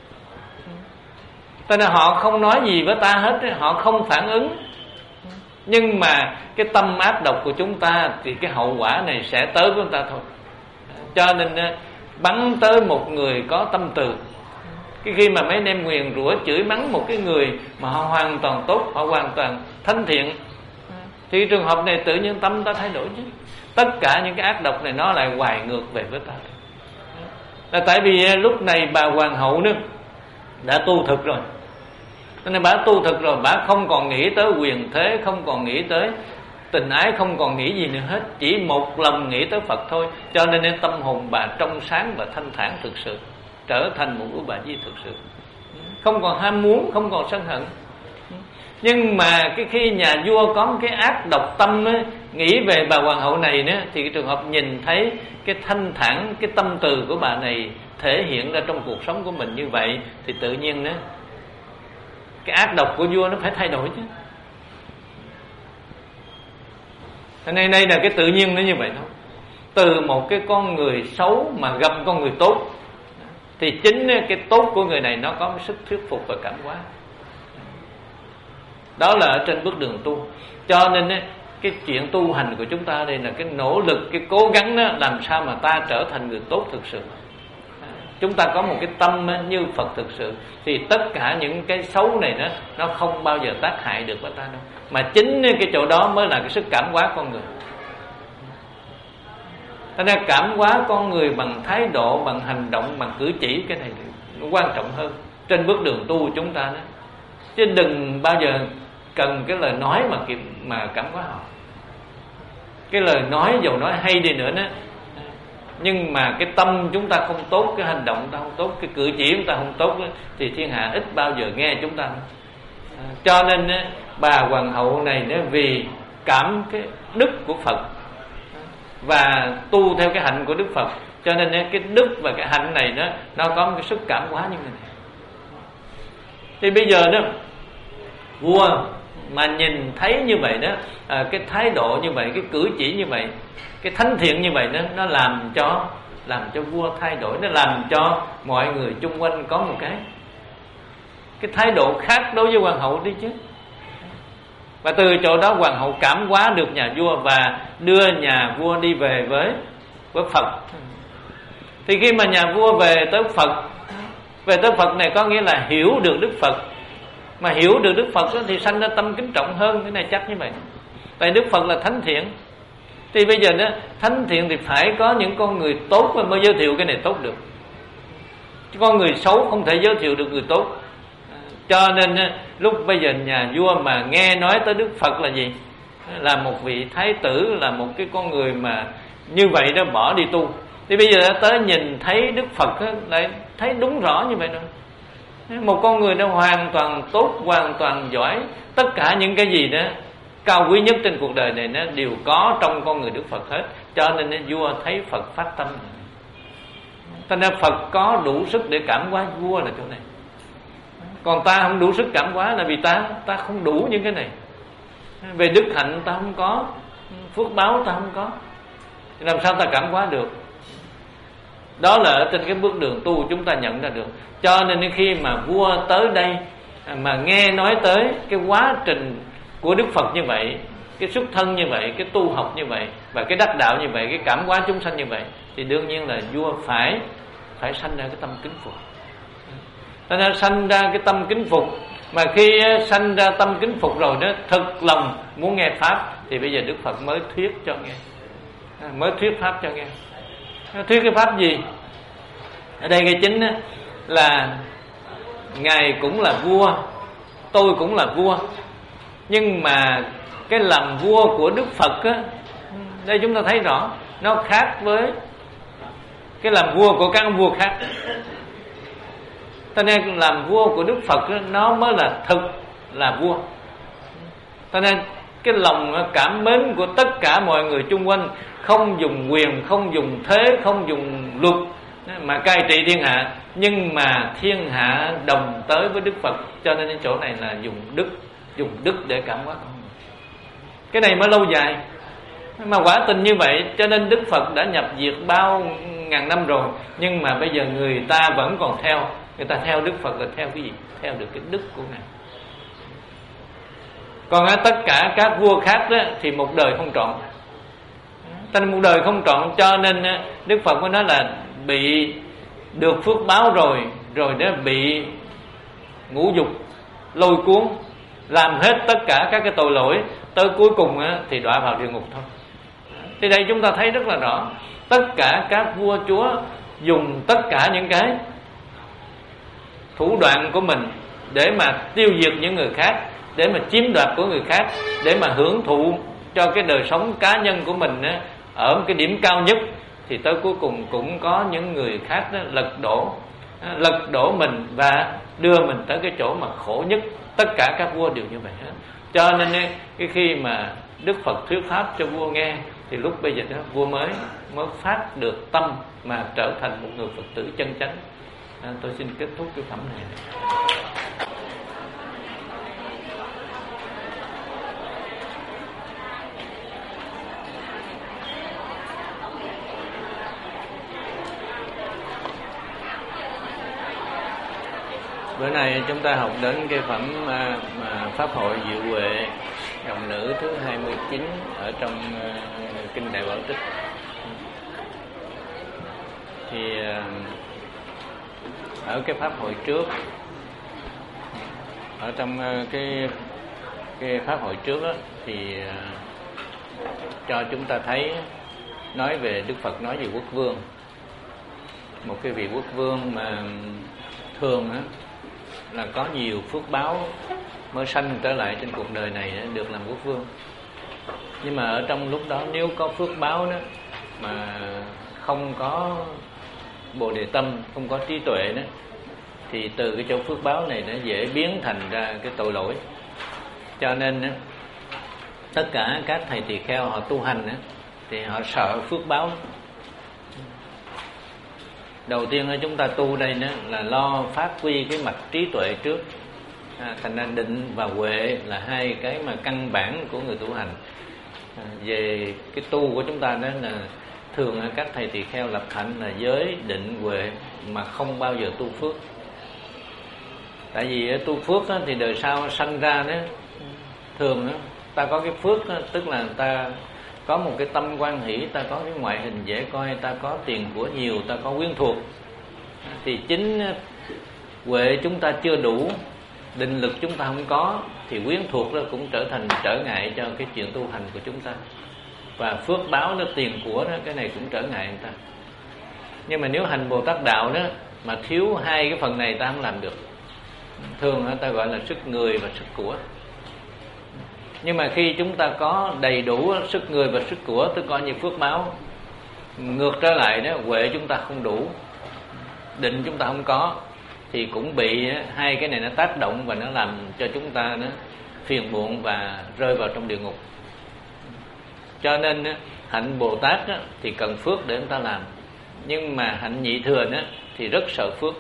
Cho nên họ không nói gì với ta hết, họ không phản ứng, nhưng mà cái tâm ác độc của chúng ta thì cái hậu quả này sẽ tới với chúng ta thôi. Cho nên bắn tới một người có tâm từ, cái khi mà mấy anh em nguyền rủa chửi mắng một cái người mà họ hoàn toàn tốt, họ hoàn toàn thánh thiện, thì trường hợp này tự nhiên tâm ta thay đổi chứ. Tất cả những cái ác độc này nó lại hoài ngược về với ta. Là tại vì lúc này bà hoàng hậu nữa đã tu thực rồi, cho nên bà tu thực rồi, bà không còn nghĩ tới quyền thế, không còn nghĩ tới tình ái, không còn nghĩ gì nữa hết, chỉ một lòng nghĩ tới Phật thôi. Cho nên tâm hồn bà trong sáng và thanh thản thực sự, trở thành một ưu bà di thực sự, không còn ham muốn, không còn sân hận. Nhưng mà cái khi nhà vua có một cái ác độc tâm đó, nghĩ về bà hoàng hậu này nữa, thì cái trường hợp nhìn thấy cái thanh thản, cái tâm từ của bà này thể hiện ra trong cuộc sống của mình như vậy, thì tự nhiên đó, cái ác độc của vua nó phải thay đổi chứ. Thế nên đây là cái tự nhiên nó như vậy thôi. Từ một cái con người xấu mà gặp con người tốt, thì chính cái tốt của người này nó có sức thuyết phục và cảm hóa. Đó là ở trên bước đường tu. Cho nên cái chuyện tu hành của chúng ta đây là cái nỗ lực, cái cố gắng đó, làm sao mà ta trở thành người tốt thực sự. Chúng ta có một cái tâm như Phật thực sự, thì tất cả những cái xấu này đó, nó không bao giờ tác hại được với ta đâu. Mà chính cái chỗ đó mới là cái sức cảm hóa con người. Thế nên cảm hóa con người bằng thái độ, bằng hành động, bằng cử chỉ, cái này nó quan trọng hơn trên bước đường tu của chúng ta đó. Chứ đừng bao giờ cần cái lời nói mà kịp mà cảm hóa họ. Cái lời nói dầu nói hay đi nữa đó, nhưng mà cái tâm chúng ta không tốt, cái hành động chúng ta không tốt, cái cử chỉ chúng ta không tốt đó, thì thiên hạ ít bao giờ nghe chúng ta. Cho nên bà hoàng hậu này nó vì cảm cái đức của Phật và tu theo cái hạnh của Đức Phật, cho nên cái đức và cái hạnh này nó nó có một cái sức cảm hóa như thế này. Thì bây giờ đó, vua mà nhìn thấy như vậy đó, à, cái thái độ như vậy, cái cử chỉ như vậy, cái thánh thiện như vậy đó, nó làm cho làm cho vua thay đổi, nó làm cho mọi người chung quanh có một cái cái thái độ khác đối với hoàng hậu đi chứ. Và từ chỗ đó hoàng hậu cảm hóa được nhà vua và đưa nhà vua đi về với với Phật. Thì khi mà nhà vua về tới Phật, về tới Phật này có nghĩa là hiểu được Đức Phật. Mà hiểu được Đức Phật đó, thì sanh ra tâm kính trọng hơn. Cái này chắc như vậy. Tại Đức Phật là thánh thiện. Thì bây giờ đó, thánh thiện thì phải có những con người tốt mới giới thiệu cái này tốt được. Chứ con người xấu không thể giới thiệu được người tốt. Cho nên lúc bây giờ nhà vua mà nghe nói tới Đức Phật là gì? Là một vị thái tử, là một cái con người mà như vậy đó bỏ đi tu. Thì bây giờ đã tới nhìn thấy Đức Phật đó, lại thấy đúng rõ như vậy rồi. Một con người nó hoàn toàn tốt, hoàn toàn giỏi, tất cả những cái gì đó cao quý nhất trên cuộc đời này nó đều có trong con người Đức Phật hết. Cho nên vua thấy Phật phát tâm. Cho nên Phật có đủ sức để cảm hóa vua là chỗ này. Còn ta không đủ sức cảm hóa là vì ta ta không đủ những cái này. Về đức hạnh ta không có, phước báo ta không có, làm sao ta cảm hóa được. Đó là ở trên cái bước đường tu chúng ta nhận ra được. Cho nên khi mà vua tới đây mà nghe nói tới cái quá trình của Đức Phật như vậy, cái xuất thân như vậy, cái tu học như vậy, và cái đắc đạo như vậy, cái cảm hóa chúng sanh như vậy, thì đương nhiên là vua phải phải sanh ra cái tâm kính phục. Cho nên sanh ra cái tâm kính phục. Mà khi sanh ra tâm kính phục rồi đó, thực lòng muốn nghe Pháp, thì bây giờ Đức Phật mới thuyết cho nghe, mới thuyết Pháp cho nghe. Thuyết cái Pháp gì? Ở đây cái chính là Ngài cũng là vua, tôi cũng là vua. Nhưng mà cái làm vua của Đức Phật á, đây chúng ta thấy rõ, nó khác với cái làm vua của các ông vua khác. Cho nên làm vua của Đức Phật đó, nó mới là thực là vua. Cho nên cái lòng cảm mến của tất cả mọi người chung quanh, không dùng quyền, không dùng thế, không dùng luật mà cai trị thiên hạ, nhưng mà thiên hạ đồng tới với Đức Phật. Cho nên chỗ này là dùng đức, dùng đức để cảm hóa con người. Cái này mới lâu dài. Mà quả tình như vậy, cho nên Đức Phật đã nhập diệt bao ngàn năm rồi, nhưng mà bây giờ người ta vẫn còn theo. Người ta theo Đức Phật là theo cái gì? Theo được cái đức của Ngài. Còn tất cả các vua khác đó, thì một đời không trọn. Cho nên một đời không trọn, cho nên Đức Phật mới nói là bị được phước báo rồi, rồi đó bị ngũ dục lôi cuốn, làm hết tất cả các cái tội lỗi, tới cuối cùng thì đọa vào địa ngục thôi. Thì đây chúng ta thấy rất là rõ, tất cả các vua chúa dùng tất cả những cái thủ đoạn của mình để mà tiêu diệt những người khác, để mà chiếm đoạt của người khác, để mà hưởng thụ cho cái đời sống cá nhân của mình ở một cái điểm cao nhất, thì tới cuối cùng cũng có những người khác đó lật đổ, lật đổ mình và đưa mình tới cái chỗ mà khổ nhất. Tất cả các vua đều như vậy hết. Cho nên cái khi mà Đức Phật thuyết pháp cho vua nghe thì lúc bây giờ đó vua mới mới phát được tâm mà trở thành một người Phật tử chân chánh. À, tôi xin kết thúc cái phẩm này. Bữa nay chúng ta học đến cái phẩm mà, mà Pháp hội Diệu Huệ dòng nữ thứ hai mươi chín ở trong uh, Kinh Đại Bảo Tích. Thì uh, ở cái Pháp hội trước, ở trong uh, cái cái Pháp hội trước đó, thì uh, cho chúng ta thấy nói về Đức Phật nói về quốc vương. Một cái vị quốc vương mà thường á là có nhiều phước báo mới sanh trở lại trên cuộc đời này được làm quốc vương. Nhưng mà ở trong lúc đó nếu có phước báo đó mà không có Bồ Đề tâm, không có trí tuệ đó, thì từ cái chỗ phước báo này nó dễ biến thành ra cái tội lỗi. Cho nên đó, tất cả các thầy tỳ kheo họ tu hành đó, thì họ sợ phước báo. Đầu tiên chúng ta tu đây đó là lo phát huy cái mặt trí tuệ trước. À, thành ra định và huệ là hai cái mà căn bản của người tu hành. À, về cái tu của chúng ta đó là thường các thầy tỳ kheo lập hạnh là giới định huệ mà không bao giờ tu phước. Tại vì tu phước đó, thì đời sau sanh ra đó thường đó, ta có cái phước đó, tức là ta có một cái tâm quan hỷ, ta có cái ngoại hình dễ coi, ta có tiền của nhiều, ta có quyến thuộc. Thì chính huệ chúng ta chưa đủ, định lực chúng ta không có, thì quyến thuộc đó cũng trở thành trở ngại cho cái chuyện tu hành của chúng ta. Và phước báo đó, tiền của đó, cái này cũng trở ngại người ta. Nhưng mà nếu hành Bồ Tát đạo đó mà thiếu hai cái phần này ta không làm được. Thường ta gọi là sức người và sức của. Nhưng mà khi chúng ta có đầy đủ sức người và sức của, tức coi như phước báo, ngược trở lại đó, huệ chúng ta không đủ, định chúng ta không có, thì cũng bị hai cái này nó tác động và nó làm cho chúng ta nó phiền muộn và rơi vào trong địa ngục. Cho nên hạnh Bồ Tát thì cần phước để chúng ta làm, nhưng mà hạnh nhị thừa thì rất sợ phước.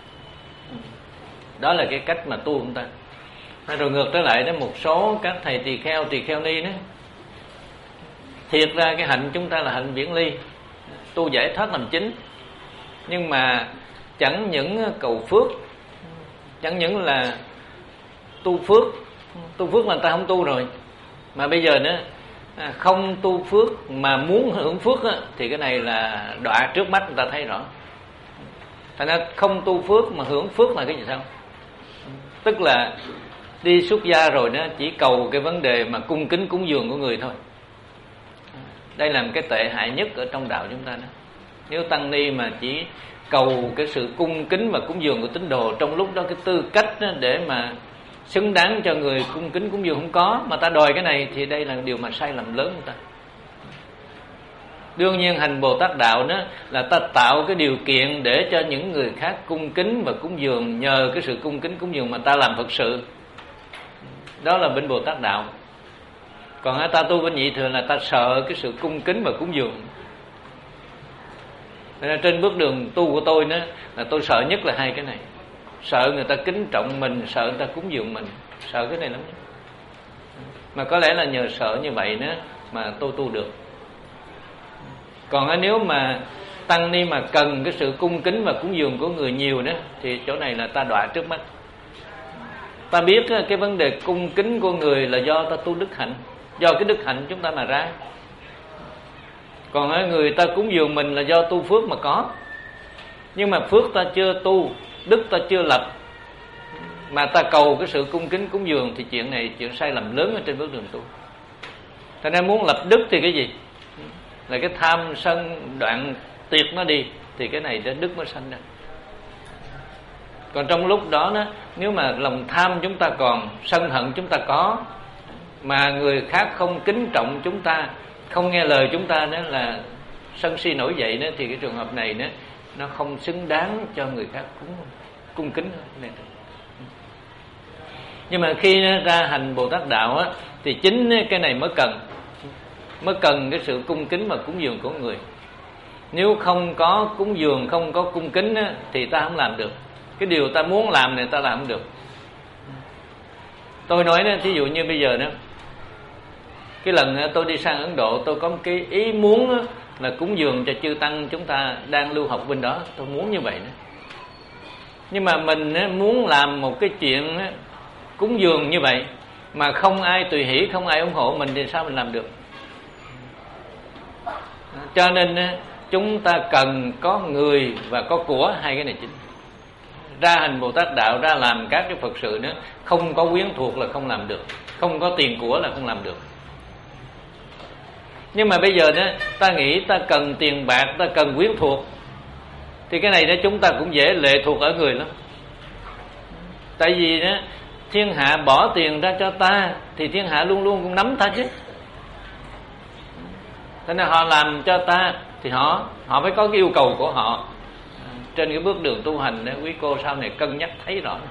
Đó là cái cách mà tu chúng ta. Rồi ngược trở lại đó, một số các thầy tỳ kheo, tỳ kheo ni đó, thiệt ra cái hạnh chúng ta là hạnh viễn ly, tu giải thoát làm chính, nhưng mà chẳng những cầu phước, chẳng những là tu phước, tu phước là người ta không tu rồi, mà bây giờ nữa không tu phước mà muốn hưởng phước á, thì cái này là đọa trước mắt người ta thấy rõ. Thành ra không tu phước mà hưởng phước là cái gì sao? Tức là đi xuất gia rồi đó chỉ cầu cái vấn đề mà cung kính cúng dường của người thôi. Đây là một cái tệ hại nhất ở trong đạo chúng ta đó. Nếu tăng ni mà chỉ cầu cái sự cung kính và cúng dường của tín đồ, trong lúc đó cái tư cách để mà xứng đáng cho người cung kính cúng dường không có, mà ta đòi cái này, thì đây là điều mà sai lầm lớn của ta. Đương nhiên hành Bồ Tát đạo đó là ta tạo cái điều kiện để cho những người khác cung kính và cúng dường, nhờ cái sự cung kính cúng dường mà ta làm Phật sự. Đó là bên Bồ Tát đạo. Còn ta tu bên nhị thừa là ta sợ cái sự cung kính và cúng dường. Nên trên bước đường tu của tôi đó là tôi sợ nhất là hai cái này. Sợ người ta kính trọng mình, sợ người ta cúng dường mình, sợ cái này lắm. Mà có lẽ là nhờ sợ như vậy đó mà tôi tu được. Còn nếu mà tăng ni mà cần cái sự cung kính và cúng dường của người nhiều đó, thì chỗ này là ta đọa trước mắt. Ta biết cái vấn đề cung kính của người là do ta tu đức hạnh, do cái đức hạnh chúng ta mà ra. Còn người ta cúng dường mình là do tu phước mà có. Nhưng mà phước ta chưa tu, đức ta chưa lập, mà ta cầu cái sự cung kính cúng dường, thì chuyện này chuyện sai lầm lớn ở trên bước đường tu. Thành ra muốn lập đức thì cái gì? Là cái tham sân đoạn tiệt nó đi, thì cái này để đức mới sanh ra. Còn trong lúc đó, đó nếu mà lòng tham chúng ta còn, sân hận chúng ta có, mà người khác không kính trọng chúng ta, không nghe lời chúng ta, đó là sân si nổi dậy đó, thì cái trường hợp này đó nó không xứng đáng cho người khác cúng cung kính. Nhưng mà khi ra hành Bồ Tát đạo á, thì chính cái này mới cần mới cần cái sự cung kính và cúng dường của người. Nếu không có cúng dường, không có cung kính á, thì ta không làm được cái điều ta muốn làm này, ta làm không được. Tôi nói đó, thí dụ như bây giờ đó, cái lần tôi đi sang Ấn Độ, tôi có một cái ý muốn đó, là cúng dường cho chư tăng chúng ta đang lưu học bên đó. Tôi muốn như vậy đó. Nhưng mà mình đó, muốn làm một cái chuyện đó, cúng dường như vậy mà không ai tùy hỷ, không ai ủng hộ mình thì sao mình làm được? Cho nên đó, chúng ta cần có người và có của, hai cái này chính. Ra hành Bồ Tát đạo, ra làm các cái Phật sự nữa, không có quyến thuộc là không làm được, không có tiền của là không làm được. Nhưng mà bây giờ đó, ta nghĩ ta cần tiền bạc, ta cần quyến thuộc, thì cái này đó chúng ta cũng dễ lệ thuộc ở người lắm. Tại vì đó, thiên hạ bỏ tiền ra cho ta thì thiên hạ luôn luôn cũng nắm ta chứ. Thế nên họ làm cho ta thì họ họ phải có cái yêu cầu của họ. Trên cái bước đường tu hành đó, quý cô sau này cân nhắc thấy rõ.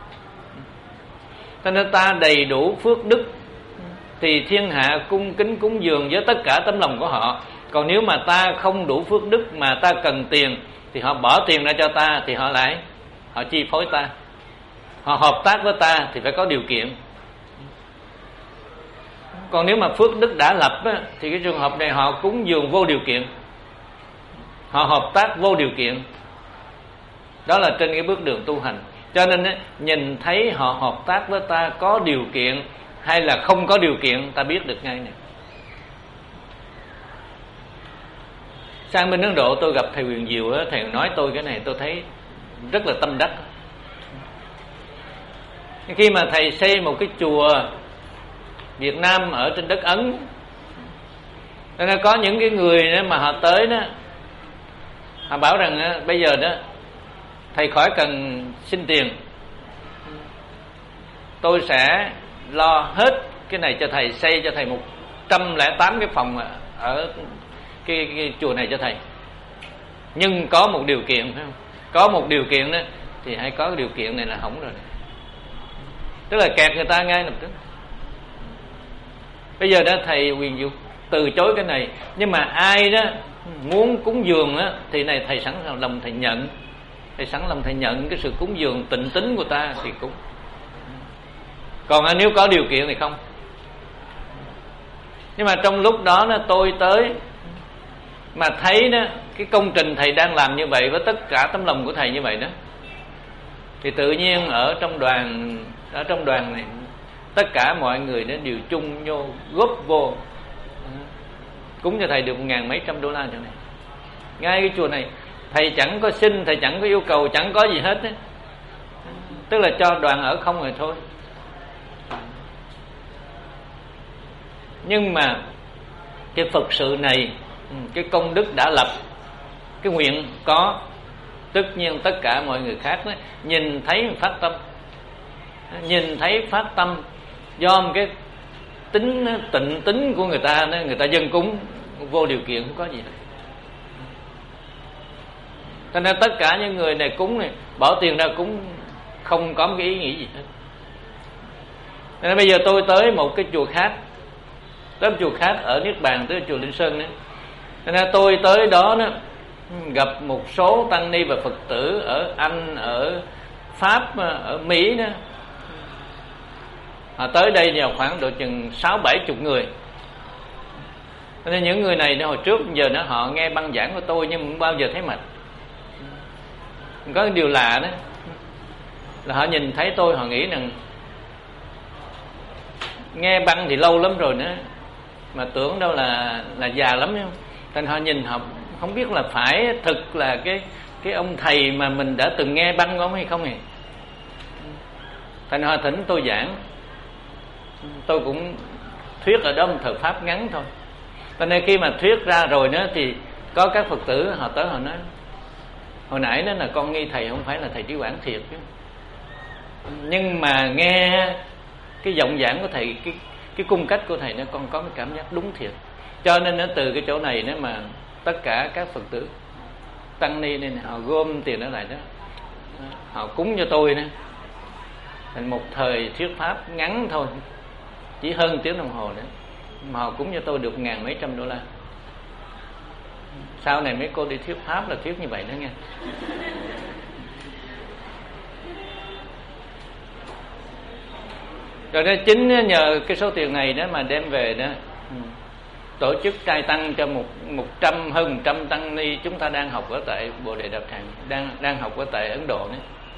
Thế nên ta đầy đủ phước đức thì thiên hạ cung kính cúng dường với tất cả tấm lòng của họ. Còn nếu mà ta không đủ phước đức mà ta cần tiền thì họ bỏ tiền ra cho ta, thì họ lại họ chi phối ta, họ hợp tác với ta thì phải có điều kiện. Còn nếu mà phước đức đã lập á, thì cái trường hợp này họ cúng dường vô điều kiện, họ hợp tác vô điều kiện. Đó là trên cái bước đường tu hành. Cho nên á, nhìn thấy họ hợp tác với ta có điều kiện hay là không có điều kiện, ta biết được ngay này. Sang bên Ấn Độ tôi gặp thầy Huyền Diệu á, thầy nói tôi cái này tôi thấy rất là tâm đắc. Khi mà thầy xây một cái chùa Việt Nam ở trên đất Ấn, nên có những cái người đó mà họ tới đó, họ bảo rằng đó, bây giờ đó thầy khỏi cần xin tiền, tôi sẽ lo hết cái này cho thầy, xây cho thầy một trăm lẻ tám cái phòng ở cái, cái chùa này cho thầy. Nhưng có một điều kiện, phải không? Có một điều kiện đó, thì hãy có cái điều kiện này là hỏng rồi. Tức là kẹt người ta ngay lập tức. Bây giờ đó thầy Huyền Diệu từ chối cái này, nhưng mà ai đó muốn cúng dường đó, thì này thầy sẵn lòng thầy nhận, thầy sẵn lòng thầy nhận cái sự cúng dường tịnh tín của ta thì cúng. Còn nếu có điều kiện thì không. Nhưng mà trong lúc đó, đó tôi tới mà thấy đó cái công trình thầy đang làm như vậy với tất cả tấm lòng của thầy như vậy đó, thì tự nhiên ở trong đoàn ở trong đoàn này tất cả mọi người đó đều chung vô góp vô cúng cho thầy được một ngàn mấy trăm đô la chỗ này. Ngay cái chùa này thầy chẳng có xin, thầy chẳng có yêu cầu, chẳng có gì hết ấy. Tức là cho đoàn ở không rồi thôi. Nhưng mà cái Phật sự này, cái công đức đã lập, cái nguyện có, tất nhiên tất cả mọi người khác đó, nhìn thấy phát tâm, nhìn thấy phát tâm do một cái tính tịnh tính của người ta đó, người ta dâng cúng vô điều kiện, không có gì hết. Cho nên tất cả những người này cúng này, bỏ tiền ra cúng, không có một cái ý nghĩ gì hết. Nên bây giờ tôi tới một cái chùa khác, tới một chùa khác ở Niết Bàn, tới chùa Linh Sơn đó. Nên tôi tới đó, đó gặp một số tăng ni và Phật tử ở Anh, ở Pháp, ở Mỹ đó. Họ tới đây vào khoảng độ chừng sáu bảy chục người. Nên những người này hồi trước giờ nó họ nghe băng giảng của tôi nhưng không bao giờ thấy mặt. Có cái điều lạ đó là họ nhìn thấy tôi họ nghĩ rằng nghe băng thì lâu lắm rồi nữa, mà tưởng đâu là là già lắm không. Thành họ nhìn họ không biết là phải thực là cái cái ông thầy mà mình đã từng nghe băng của ông hay không. Thành họ thỉnh tôi giảng, tôi cũng thuyết ở đó một thời pháp ngắn thôi. Cho nên khi mà thuyết ra rồi nữa thì có các Phật tử họ tới họ nói hồi nãy đó là con nghi thầy không phải là thầy Trí Quảng thiệt chứ. Nhưng mà nghe cái giọng giảng của thầy, cái cái cung cách của thầy nó con có cái cảm giác đúng thiệt. Cho nên nó từ cái chỗ này nếu mà tất cả các Phật tử tăng ni này họ gom tiền đó lại đó, họ cúng cho tôi đó. Thành một thời thuyết pháp ngắn thôi, chỉ hơn tiếng đồng hồ nữa, mà họ cúng cho tôi được ngàn mấy trăm đô la. Sau này mấy cô đi thuyết pháp là thuyết như vậy đó nghe. Rồi đó, chính nhờ cái số tiền này đó mà đem về đó tổ chức trai tăng cho một một trăm hơn một trăm tăng ni chúng ta đang học ở tại Bồ Đề Đạp Tràng, đang đang học ở tại Ấn Độ nữa.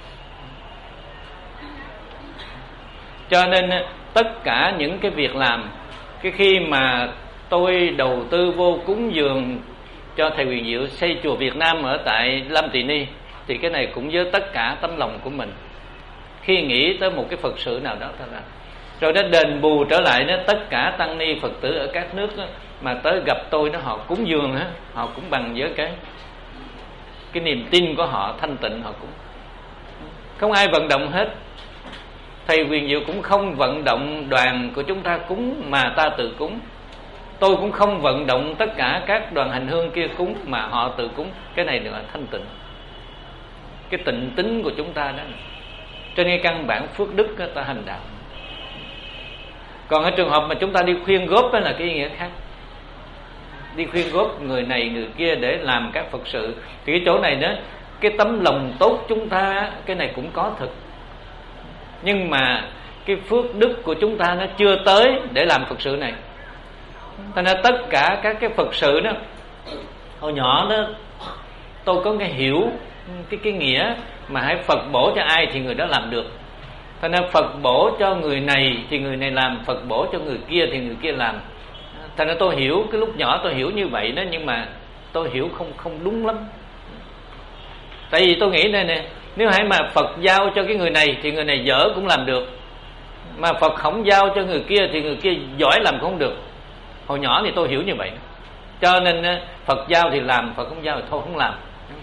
Cho nên tất cả những cái việc làm, cái khi mà tôi đầu tư vô cúng dường cho thầy Huyền Diệu xây chùa Việt Nam ở tại Lâm Tỳ Ni, thì cái này cũng với tất cả tấm lòng của mình. Khi nghĩ tới một cái Phật sự nào đó ta làm, rồi nó đền bù trở lại đó, tất cả tăng ni Phật tử ở các nước đó, mà tới gặp tôi đó, họ cúng dường đó, họ cũng bằng với cái cái niềm tin của họ thanh tịnh, họ cũng không ai vận động hết. Thầy Huyền Diệu cũng không vận động đoàn của chúng ta cúng mà ta tự cúng. Tôi cũng không vận động tất cả các đoàn hành hương kia cúng mà họ tự cúng. Cái này là thanh tịnh, cái tịnh tính của chúng ta đó. Trên cái căn bản phước đức đó, ta hành đạo. Còn ở trường hợp mà chúng ta đi khuyên góp đó là cái ý nghĩa khác. Đi khuyên góp người này người kia để làm các Phật sự, thì cái chỗ này đó, cái tấm lòng tốt chúng ta, cái này cũng có thực, nhưng mà cái phước đức của chúng ta nó chưa tới để làm Phật sự này. Thành ra tất cả các cái Phật sự đó, hồi nhỏ đó tôi có cái hiểu cái cái nghĩa mà hãy Phật bổ cho ai thì người đó làm được. Thành ra Phật bổ cho người này thì người này làm, Phật bổ cho người kia thì người kia làm. Thành ra tôi hiểu, cái lúc nhỏ tôi hiểu như vậy đó, nhưng mà tôi hiểu không không đúng lắm. Tại vì tôi nghĩ này nè, nếu hãy mà Phật giao cho cái người này thì người này dở cũng làm được, mà Phật không giao cho người kia thì người kia giỏi làm cũng không được. Hồi nhỏ thì tôi hiểu như vậy, cho nên Phật giao thì làm, Phật không giao thì thôi không làm.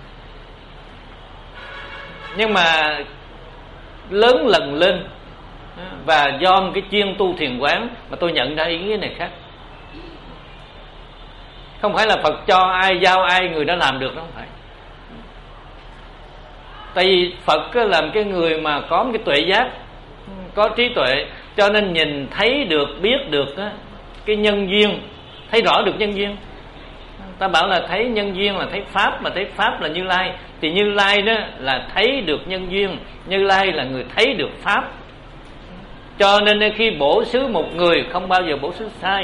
Nhưng mà lớn lần lên và do một cái chuyên tu thiền quán mà tôi nhận ra ý nghĩa này khác. Không phải là Phật cho ai giao ai người đó làm được, đó không phải. Tại vì Phật làm cái người mà có một cái tuệ giác, có trí tuệ, cho nên nhìn thấy được, biết được cái nhân duyên, thấy rõ được nhân duyên. Ta bảo là thấy nhân duyên là thấy Pháp, mà thấy Pháp là Như Lai, thì Như Lai đó là thấy được nhân duyên, Như Lai là người thấy được Pháp. Cho nên khi bổ xứ một người không bao giờ bổ xứ sai,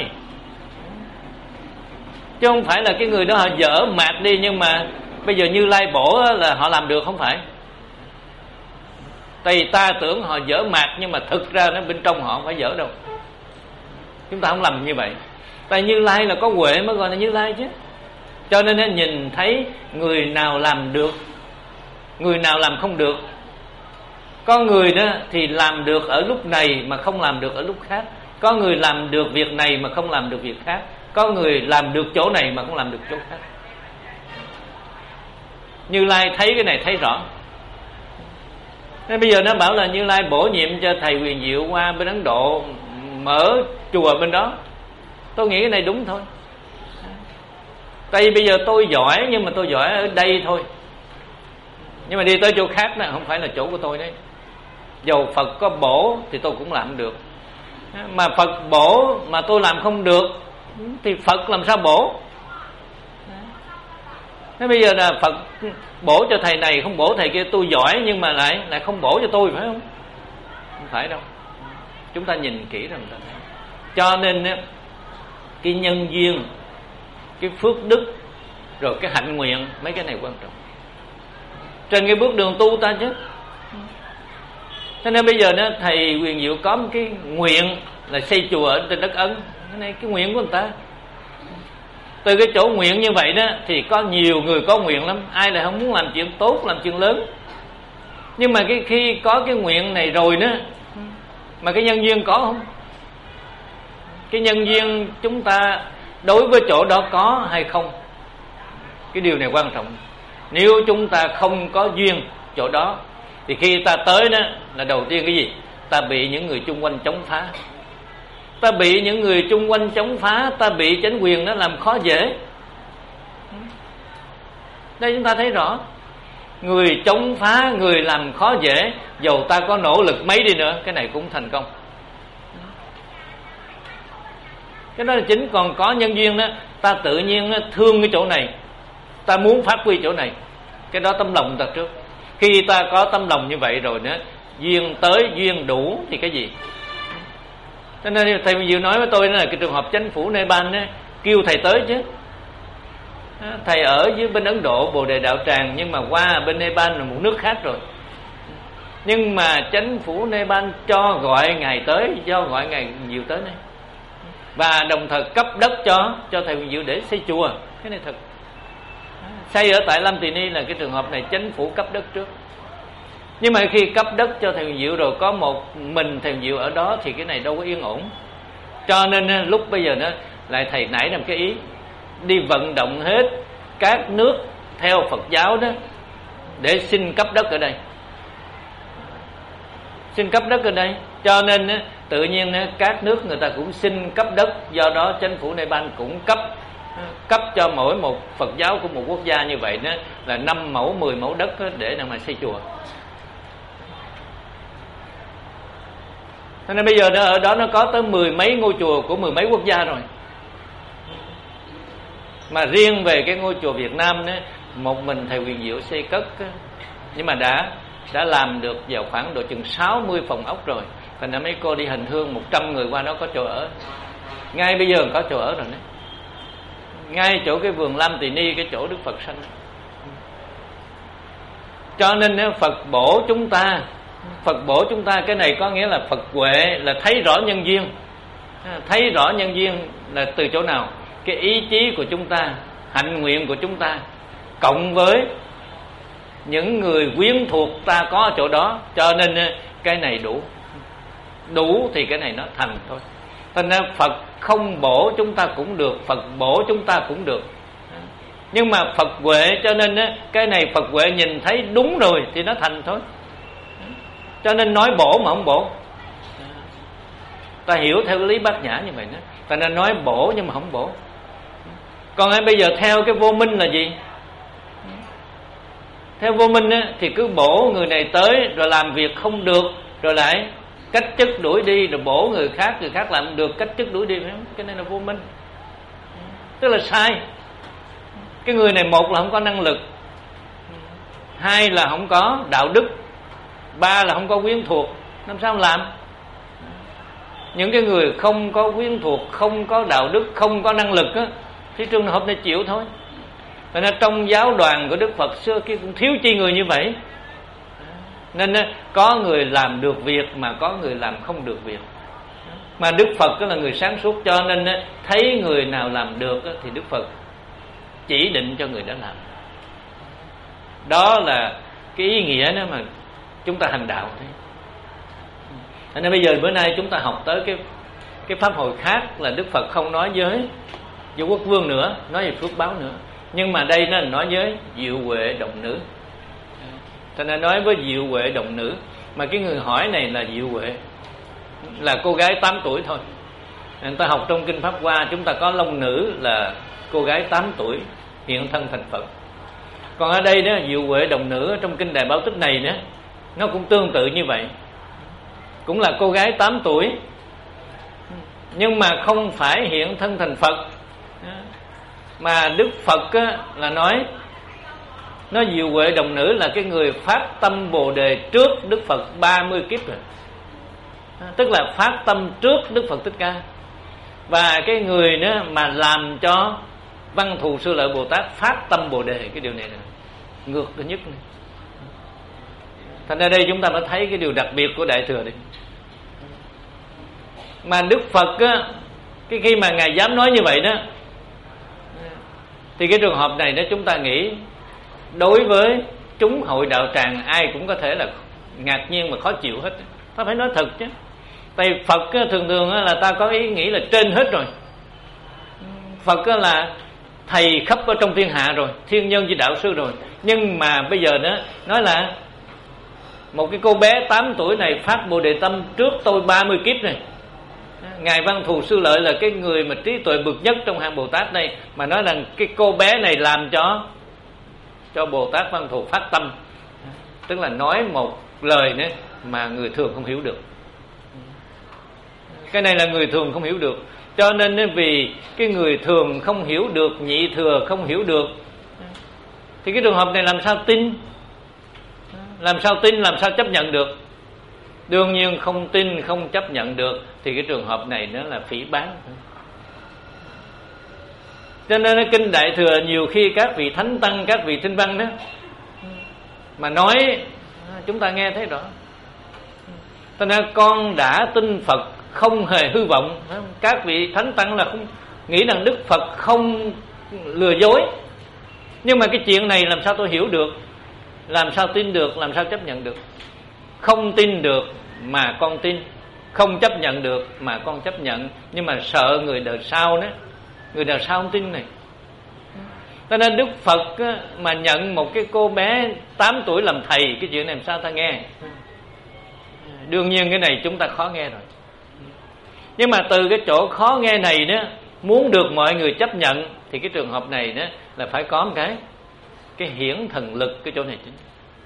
chứ không phải là cái người đó họ dở mạt đi, nhưng mà bây giờ Như Lai bổ là họ làm được, không phải. Tại vì ta tưởng họ dở mạt, nhưng mà thực ra nó bên trong họ không phải dở đâu. Chúng ta không làm như vậy. Tại Như Lai là có huệ mới gọi là Như Lai chứ. Cho nên nhìn thấy người nào làm được, người nào làm không được. Có người đó thì làm được ở lúc này mà không làm được ở lúc khác. Có người làm được việc này mà không làm được việc khác. Có người làm được chỗ này mà không làm được chỗ khác. Như Lai thấy cái này thấy rõ. Nên bây giờ nó bảo là Như Lai bổ nhiệm cho thầy Huyền Diệu qua bên Ấn Độ mở chùa bên đó. Tôi nghĩ cái này đúng thôi. Tại vì bây giờ tôi giỏi, nhưng mà tôi giỏi ở đây thôi. Nhưng mà đi tới chỗ khác này không phải là chỗ của tôi đấy. Dầu Phật có bổ thì tôi cũng làm được. Mà Phật bổ mà tôi làm không được thì Phật làm sao bổ? Thế bây giờ là Phật bổ cho thầy này, không bổ thầy kia. Tôi giỏi nhưng mà lại lại không bổ cho tôi, phải không? Không phải đâu. Chúng ta nhìn kỹ rồi. Cho nên cái nhân duyên, cái phước đức, rồi cái hạnh nguyện, mấy cái này quan trọng trên cái bước đường tu ta chứ. Cho nên bây giờ đó, thầy Huyền Diệu có một cái nguyện là xây chùa ở trên đất Ấn. Cái này cái nguyện của người ta. Từ cái chỗ nguyện như vậy đó thì có nhiều người có nguyện lắm. Ai lại không muốn làm chuyện tốt, làm chuyện lớn. Nhưng mà cái khi có cái nguyện này rồi đó, mà cái nhân duyên có không? Cái nhân duyên chúng ta đối với chỗ đó có hay không? Cái điều này quan trọng. Nếu chúng ta không có duyên chỗ đó thì khi ta tới đó là đầu tiên cái gì? Ta bị những người chung quanh chống phá. Ta bị những người chung quanh chống phá, ta bị chính quyền nó làm khó dễ. Đây chúng ta thấy rõ, người chống phá, người làm khó dễ, dầu ta có nỗ lực mấy đi nữa, cái này cũng thành công. Cái đó là chính. Còn có nhân duyên đó, ta tự nhiên thương cái chỗ này, ta muốn phát huy chỗ này, cái đó tấm lòng ta trước. Khi ta có tấm lòng như vậy rồi nữa, duyên tới duyên đủ thì cái gì. Cho nên thầy Minh Diệu nói với tôi đó là cái trường hợp chánh phủ Nepal đó, kêu thầy tới chứ. Thầy ở dưới bên Ấn Độ Bồ Đề Đạo Tràng, nhưng mà qua bên Nepal là một nước khác rồi. Nhưng mà chánh phủ Nepal cho gọi ngài tới, cho gọi ngài Diệu tới đây, và đồng thời cấp đất cho cho thầy Minh Diệu để xây chùa. Cái này thật. Xây ở tại Lam Tỳ Ni là cái trường hợp này chánh phủ cấp đất trước. Nhưng mà khi cấp đất cho thầy Minh Diệu rồi, có một mình thầy Minh Diệu ở đó thì cái này đâu có yên ổn. Cho nên lúc bây giờ nó lại thầy nảy ra một cái ý, đi vận động hết các nước theo Phật giáo đó để xin cấp đất ở đây, xin cấp đất ở đây. Cho nên tự nhiên các nước người ta cũng xin cấp đất, do đó chính phủ Nepal cũng cấp cấp cho mỗi một Phật giáo của một quốc gia như vậy đó là năm mẫu mười mẫu đất để mà xây chùa. Cho nên bây giờ ở đó nó có tới mười mấy ngôi chùa của mười mấy quốc gia rồi. Mà riêng về cái ngôi chùa Việt Nam đó, một mình thầy Quyền Diệu xây cất, nhưng mà đã đã làm được vào khoảng độ chừng sáu mươi phòng ốc rồi. Thành ra mấy cô đi hành hương một trăm người qua đó có chỗ ở. Ngay bây giờ có chỗ ở rồi đấy. Ngay chỗ cái vườn Lam Tỳ Ni, cái chỗ Đức Phật sanh. Cho nên Phật bổ chúng ta, Phật bổ chúng ta, cái này có nghĩa là Phật huệ, là thấy rõ nhân duyên. Thấy rõ nhân duyên là từ chỗ nào? Cái ý chí của chúng ta, hạnh nguyện của chúng ta, cộng với những người quyến thuộc ta có ở chỗ đó. Cho nên cái này đủ. Đủ thì cái này nó thành thôi. Thành ra Phật không bổ chúng ta cũng được, Phật bổ chúng ta cũng được. Nhưng mà Phật huệ, cho nên cái này Phật huệ nhìn thấy đúng rồi thì nó thành thôi. Cho nên nói bổ mà không bổ. Ta hiểu theo cái lý Bát Nhã như vậy đó. Thành ra nói bổ nhưng mà không bổ. Còn ai bây giờ theo cái vô minh là gì? Theo vô minh á, thì cứ bổ người này tới rồi làm việc không được, rồi lại cách chức đuổi đi, rồi bổ người khác, người khác làm được, cách chức đuổi đi. Cái này là vô minh, tức là sai. Cái người này một là không có năng lực, hai là không có đạo đức, ba là không có quyến thuộc. Làm sao làm? Những cái người không có quyến thuộc, không có đạo đức, không có năng lực á, thì trường hợp này chịu thôi. Nên trong giáo đoàn của Đức Phật xưa kia cũng thiếu chi người như vậy. Nên có người làm được việc mà có người làm không được việc. Mà Đức Phật là người sáng suốt, cho nên thấy người nào làm được thì Đức Phật chỉ định cho người đó làm. Đó là cái ý nghĩa đó mà chúng ta hành đạo thế. Nên bây giờ bữa nay chúng ta học tới cái cái pháp hội khác là Đức Phật không nói với Vô Quốc Vương nữa, nói về phước báo nữa. Nhưng mà đây nó nói với Diệu Huệ Đồng Nữ. Cho nên nói với Diệu Huệ Đồng Nữ. Mà cái người hỏi này là Diệu Huệ, là cô gái tám tuổi thôi. Người ta học trong Kinh Pháp Hoa, chúng ta có Long Nữ là cô gái tám tuổi hiện thân thành Phật. Còn ở đây đó, Diệu Huệ Đồng Nữ trong Kinh Đại Bảo Tích này đó, nó cũng tương tự như vậy. Cũng là cô gái tám tuổi, nhưng mà không phải hiện thân thành Phật. Mà Đức Phật á, là nói Nói Diệu Huệ Đồng Nữ là cái người phát tâm Bồ Đề trước Đức Phật ba mươi kiếp rồi. Tức là phát tâm trước Đức Phật Thích Ca. Và cái người nữa mà làm cho Văn Thù Sư Lợi Bồ Tát phát tâm Bồ Đề, cái điều này là ngược thứ nhất này. Thành ra đây chúng ta mới thấy cái điều đặc biệt của Đại Thừa đây. Mà Đức Phật á, cái khi mà Ngài dám nói như vậy đó, thì cái trường hợp này đó chúng ta nghĩ đối với chúng hội đạo tràng ai cũng có thể là ngạc nhiên mà khó chịu hết. Ta phải nói thật chứ. Tại Phật á, thường thường á, là ta có ý nghĩ là trên hết rồi. Phật á, là thầy khắp ở trong thiên hạ rồi, thiên nhân với đạo sư rồi. Nhưng mà bây giờ đó nói là một cái cô bé tám tuổi này phát Bồ Đề Tâm trước tôi ba mươi kiếp này. Ngài Văn Thù Sư Lợi là cái người mà trí tuệ bậc nhất trong hàng Bồ Tát này, mà nói rằng cái cô bé này làm cho cho Bồ Tát Văn Thù phát tâm, tức là nói một lời nữa mà người thường không hiểu được. Cái này là người thường không hiểu được, cho nên vì cái người thường không hiểu được, nhị thừa không hiểu được, thì cái trường hợp này làm sao tin? Làm sao tin, làm sao chấp nhận được? Đương nhiên không tin, không chấp nhận được thì cái trường hợp này nó là phỉ báng. Cho nên kinh Đại Thừa nhiều khi các vị thánh tăng, các vị tinh văn đó mà nói chúng ta nghe thấy rõ. Cho nên con đã tin Phật không hề hư vọng. Các vị thánh tăng là không nghĩ rằng Đức Phật không lừa dối. Nhưng mà cái chuyện này làm sao tôi hiểu được, làm sao tin được, làm sao chấp nhận được? Không tin được mà con tin, không chấp nhận được mà con chấp nhận. Nhưng mà sợ người đời sau đó, người đời sau không tin này. Cho nên Đức Phật mà nhận một cái cô bé tám tuổi làm thầy, cái chuyện này làm sao ta nghe? Đương nhiên cái này chúng ta khó nghe rồi. Nhưng mà từ cái chỗ khó nghe này đó, muốn được mọi người chấp nhận thì cái trường hợp này đó là phải có một cái cái hiển thần lực, cái chỗ này chính.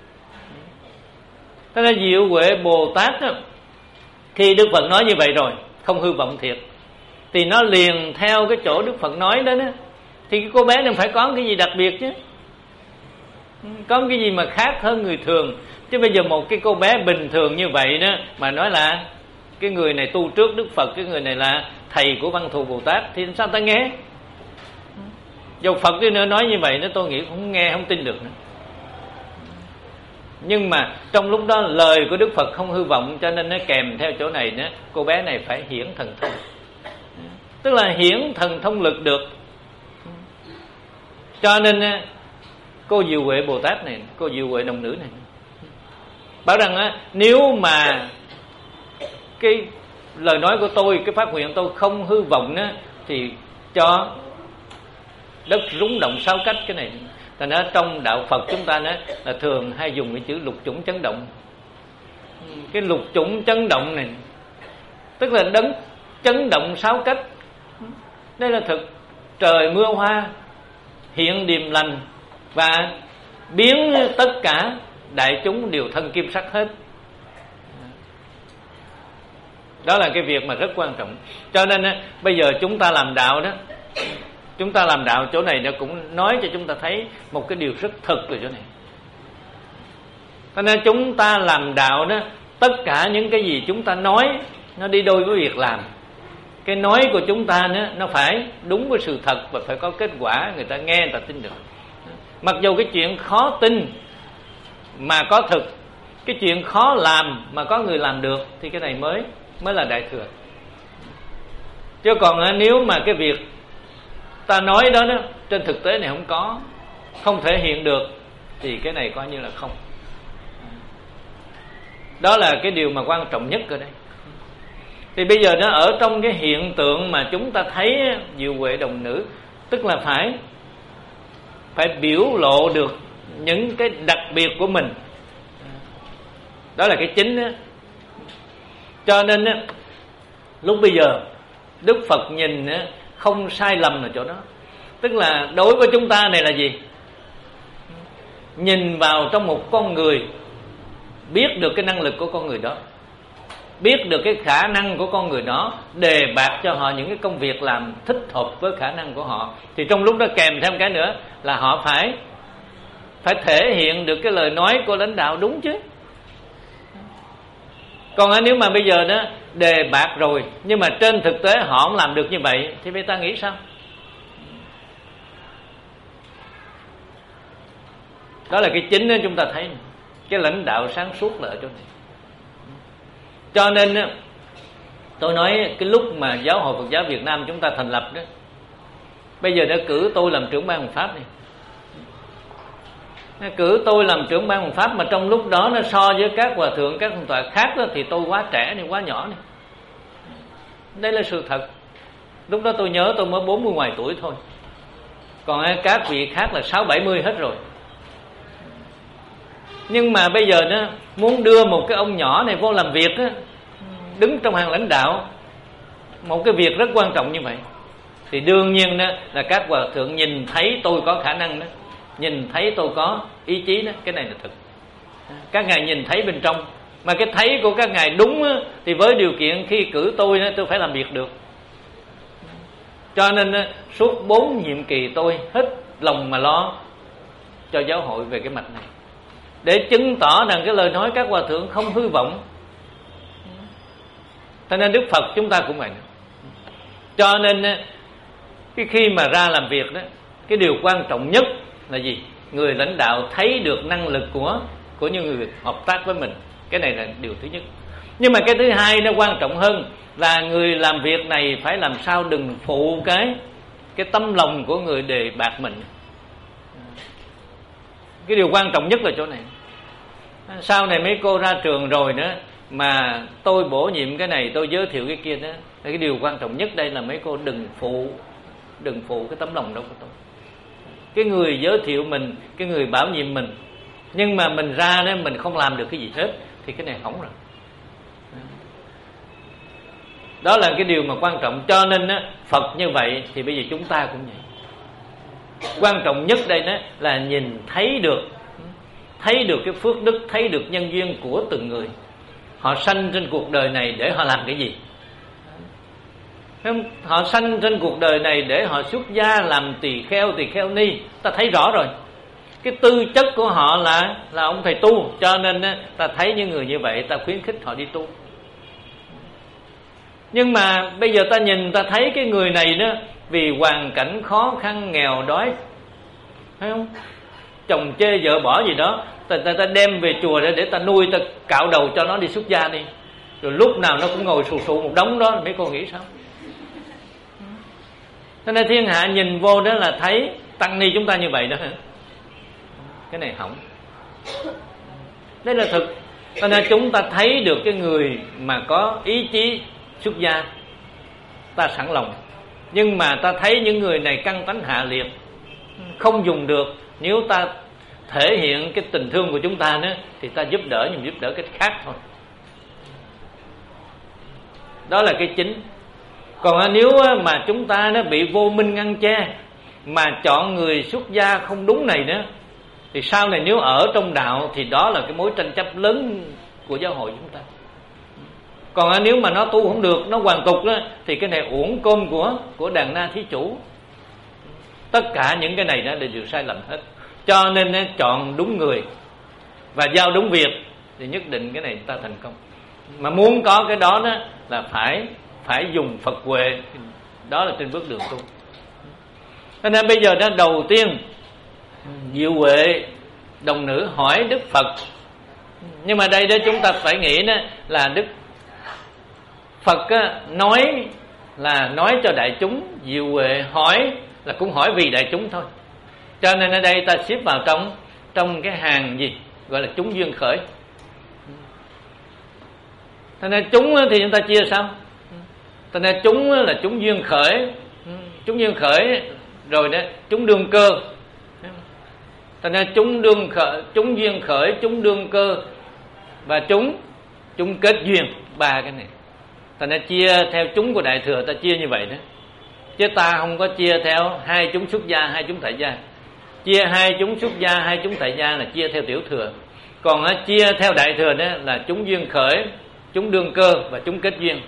Thế nên Diệu Huệ Bồ Tát đó, khi Đức Phật nói như vậy rồi, không hư vọng thiệt, thì nó liền theo cái chỗ Đức Phật nói đó, đó thì cái cô bé này phải có cái gì đặc biệt chứ, có cái gì mà khác hơn người thường. Chứ bây giờ một cái cô bé bình thường như vậy đó mà nói là cái người này tu trước Đức Phật, cái người này là thầy của Văn Thù Bồ Tát, thì sao ta nghe? Dầu Phật đi nữa nói như vậy nó tôi nghĩ không nghe, không tin được nữa. Nhưng mà trong lúc đó lời của Đức Phật không hư vọng, cho nên nó kèm theo chỗ này nữa, cô bé này phải hiển thần thông, tức là hiển thần thông lực được. Cho nên cô Diệu Huệ Bồ Tát này, cô Diệu Huệ đồng nữ này bảo rằng á, nếu mà cái lời nói của tôi, cái phát nguyện tôi không hư vọng á, thì cho đất rúng động sáu cách. Cái này thành ra trong đạo Phật chúng ta đó là thường hay dùng cái chữ lục chủng chấn động. Cái lục chủng chấn động này tức là đấng chấn động sáu cách. Đây là thực trời mưa hoa, hiện điềm lành, và biến tất cả đại chúng đều thân kim sắc hết. Đó là cái việc mà rất quan trọng. Cho nên á, bây giờ chúng ta làm đạo đó, chúng ta làm đạo chỗ này nó cũng nói cho chúng ta thấy một cái điều rất thực ở chỗ này. Cho nên chúng ta làm đạo đó, tất cả những cái gì chúng ta nói nó đi đôi với việc làm. Cái nói của chúng ta đó, nó phải đúng với sự thật và phải có kết quả, người ta nghe, người ta tin được. Mặc dù cái chuyện khó tin mà có thực, cái chuyện khó làm mà có người làm được, thì cái này mới mới là Đại Thừa. Chứ còn nếu mà cái việc ta nói đó, đó trên thực tế này không có, không thể hiện được, thì cái này coi như là không. Đó là cái điều mà quan trọng nhất ở đây. Thì bây giờ nó ở trong cái hiện tượng mà chúng ta thấy Diệu Huệ đồng nữ, tức là phải phải biểu lộ được những cái đặc biệt của mình. Đó là cái chính đó. Cho nên đó, lúc bây giờ Đức Phật nhìn đó, không sai lầm ở chỗ đó. Tức là đối với chúng ta này là gì? Nhìn vào trong một con người, biết được cái năng lực của con người đó, biết được cái khả năng của con người đó, đề bạt cho họ những cái công việc làm thích hợp với khả năng của họ. Thì trong lúc đó kèm thêm cái nữa là họ phải phải thể hiện được cái lời nói của lãnh đạo đúng chứ. Còn nếu mà bây giờ đó đề bạt rồi, nhưng mà trên thực tế họ không làm được như vậy, thì bây ta nghĩ sao? Đó là cái chính đó chúng ta thấy. Cái lãnh đạo sáng suốt là ở chỗ này. Cho nên tôi nói cái lúc mà Giáo hội Phật giáo Việt Nam chúng ta thành lập đó, bây giờ đã cử tôi làm trưởng ban Hoằng Pháp này. Cử tôi làm trưởng ban Hoằng Pháp, mà trong lúc đó nó so với các hòa thượng, các thượng tọa khác đó, thì tôi quá trẻ này, quá nhỏ này. Đây là sự thật. Lúc đó tôi nhớ tôi mới bốn mươi ngoài tuổi thôi, còn các vị khác là sáu bảy mươi hết rồi. Nhưng mà bây giờ nó muốn đưa một cái ông nhỏ này vô làm việc đó, đứng trong hàng lãnh đạo một cái việc rất quan trọng như vậy, thì đương nhiên đó là các hòa thượng nhìn thấy tôi có khả năng đó, nhìn thấy tôi có ý chí đó, cái này là thực. Các ngài nhìn thấy bên trong, mà cái thấy của các ngài đúng á, thì với điều kiện khi cử tôi đó, tôi phải làm việc được. Cho nên suốt bốn nhiệm kỳ tôi hết lòng mà lo cho giáo hội về cái mặt này, để chứng tỏ rằng cái lời nói các hòa thượng không hư vọng. Cho nên Đức Phật chúng ta cũng vậy. Cho nên cái khi mà ra làm việc đó, cái điều quan trọng nhất là gì? Người lãnh đạo thấy được năng lực của của những người hợp tác với mình. Cái này là điều thứ nhất. Nhưng mà cái thứ hai nó quan trọng hơn là người làm việc này phải làm sao đừng phụ cái cái tâm lòng của người đề bạt mình. Cái điều quan trọng nhất là chỗ này. Sau này mấy cô ra trường rồi nữa mà tôi bổ nhiệm cái này, tôi giới thiệu cái kia đó, cái điều quan trọng nhất đây là mấy cô đừng phụ đừng phụ cái tấm lòng đó của tôi. Cái người giới thiệu mình, cái người bảo nhiệm mình, nhưng mà mình ra đó mình không làm được cái gì hết thì cái này hỏng rồi. Đó là cái điều mà quan trọng. Cho nên á, Phật như vậy thì bây giờ chúng ta cũng vậy. Quan trọng nhất đây đó là nhìn thấy được thấy được cái phước đức, thấy được nhân duyên của từng người. Họ sanh trên cuộc đời này để họ làm cái gì? Họ sanh trên cuộc đời này để họ xuất gia làm tỳ kheo, tỳ kheo ni. Ta thấy rõ rồi. Cái tư chất của họ là là ông thầy tu. Cho nên ta thấy những người như vậy, ta khuyến khích họ đi tu. Nhưng mà bây giờ ta nhìn, ta thấy cái người này đó, vì hoàn cảnh khó khăn, nghèo đói, thấy không? Chồng chê vợ bỏ gì đó, ta, ta, ta đem về chùa để, để ta nuôi, ta cạo đầu cho nó đi xuất gia đi. Rồi lúc nào nó cũng ngồi xù xù một đống đó, mấy cô nghĩ sao? Cho nên thiên hạ nhìn vô đó là thấy tăng ni chúng ta như vậy đó. Cái này hỏng. Đây là thực. Cho nên chúng ta thấy được cái người mà có ý chí xuất gia, ta sẵn lòng. Nhưng mà ta thấy những người này căn tánh hạ liệt, không dùng được. Nếu ta thể hiện cái tình thương của chúng ta nữa thì ta giúp đỡ, nhưng giúp đỡ cái khác thôi. Đó là cái chính. Còn nếu mà chúng ta nó bị vô minh ngăn che, mà chọn người xuất gia không đúng này nữa, thì sau này nếu ở trong đạo thì đó là cái mối tranh chấp lớn của giáo hội chúng ta. Còn nếu mà nó tu không được, nó hoàn tục đó, thì cái này uổng cơm của của đàn na thí chủ. Tất cả những cái này đó là điều sai lầm hết. Cho nên chọn đúng người và giao đúng việc thì nhất định cái này ta thành công. Mà muốn có cái đó đó là phải phải dùng Phật huệ. Đó là trên bước đường tu. Cho nên bây giờ đó, đầu tiên Diệu Huệ đồng nữ hỏi Đức Phật. Nhưng mà đây đó chúng ta phải nghĩ đó là Đức Phật á, nói là nói cho đại chúng, Diệu Huệ hỏi là cũng hỏi vì đại chúng thôi. Cho nên ở đây ta xếp vào trong trong cái hàng gì gọi là chúng duyên khởi. Cho nên chúng thì chúng ta chia sao? Cho nên chúng là chúng duyên khởi, chúng duyên khởi rồi đó, chúng đương cơ. Cho nên chúng đương khởi, chúng duyên khởi, chúng đương cơ và chúng chúng kết duyên, ba cái này. Ta nên chia theo chúng của Đại Thừa, ta chia như vậy đó. Chứ ta không có chia theo hai chúng xuất gia, hai chúng tại gia. Chia hai chúng xuất gia, hai chúng tại gia là chia theo Tiểu Thừa. Còn á, chia theo Đại Thừa đó là chúng duyên khởi, chúng đương cơ và chúng kết duyên.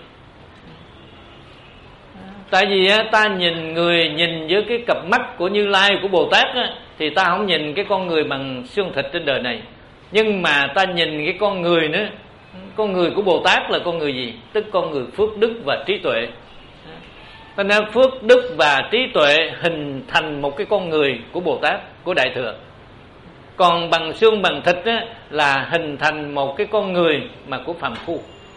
Tại vì á, ta nhìn người, nhìn với cái cặp mắt của Như Lai, của Bồ Tát á, thì ta không nhìn cái con người bằng xương thịt trên đời này. Nhưng mà ta nhìn cái con người nữa. Con người của Bồ Tát là con người gì? Tức con người phước đức và trí tuệ. Cho nên phước đức và trí tuệ hình thành một cái con người của Bồ Tát, của Đại Thừa. Còn bằng xương bằng thịt á, là hình thành một cái con người mà của phàm phu.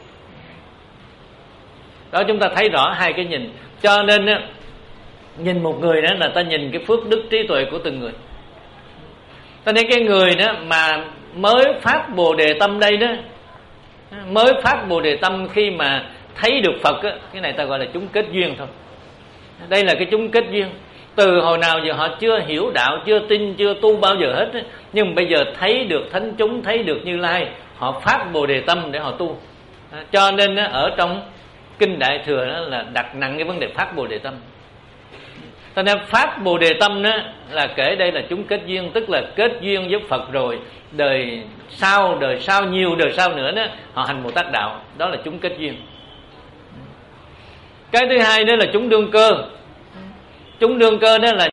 Đó, chúng ta thấy rõ hai cái nhìn. Cho nên á, nhìn một người đó là ta nhìn cái phước đức trí tuệ của từng người. Cho nên cái người đó mà mới phát Bồ Đề tâm đây đó, mới phát Bồ Đề tâm khi mà thấy được Phật á, cái này ta gọi là chúng kết duyên thôi. Đây là cái chúng kết duyên. Từ hồi nào giờ họ chưa hiểu đạo, chưa tin, chưa tu bao giờ hết á, nhưng bây giờ thấy được thánh chúng, thấy được Như Lai, họ phát Bồ Đề tâm để họ tu. Cho nên á, ở trong Kinh Đại Thừa đó là đặt nặng cái vấn đề phát Bồ Đề tâm. Cho nên pháp Bồ Đề Tâm đó là kể đây là chúng kết duyên, tức là kết duyên với Phật rồi, đời sau, đời sau, nhiều đời sau nữa đó, họ hành Bồ Tát đạo, đó là chúng kết duyên. Cái thứ hai đó là chúng đương cơ. Chúng đương cơ đó là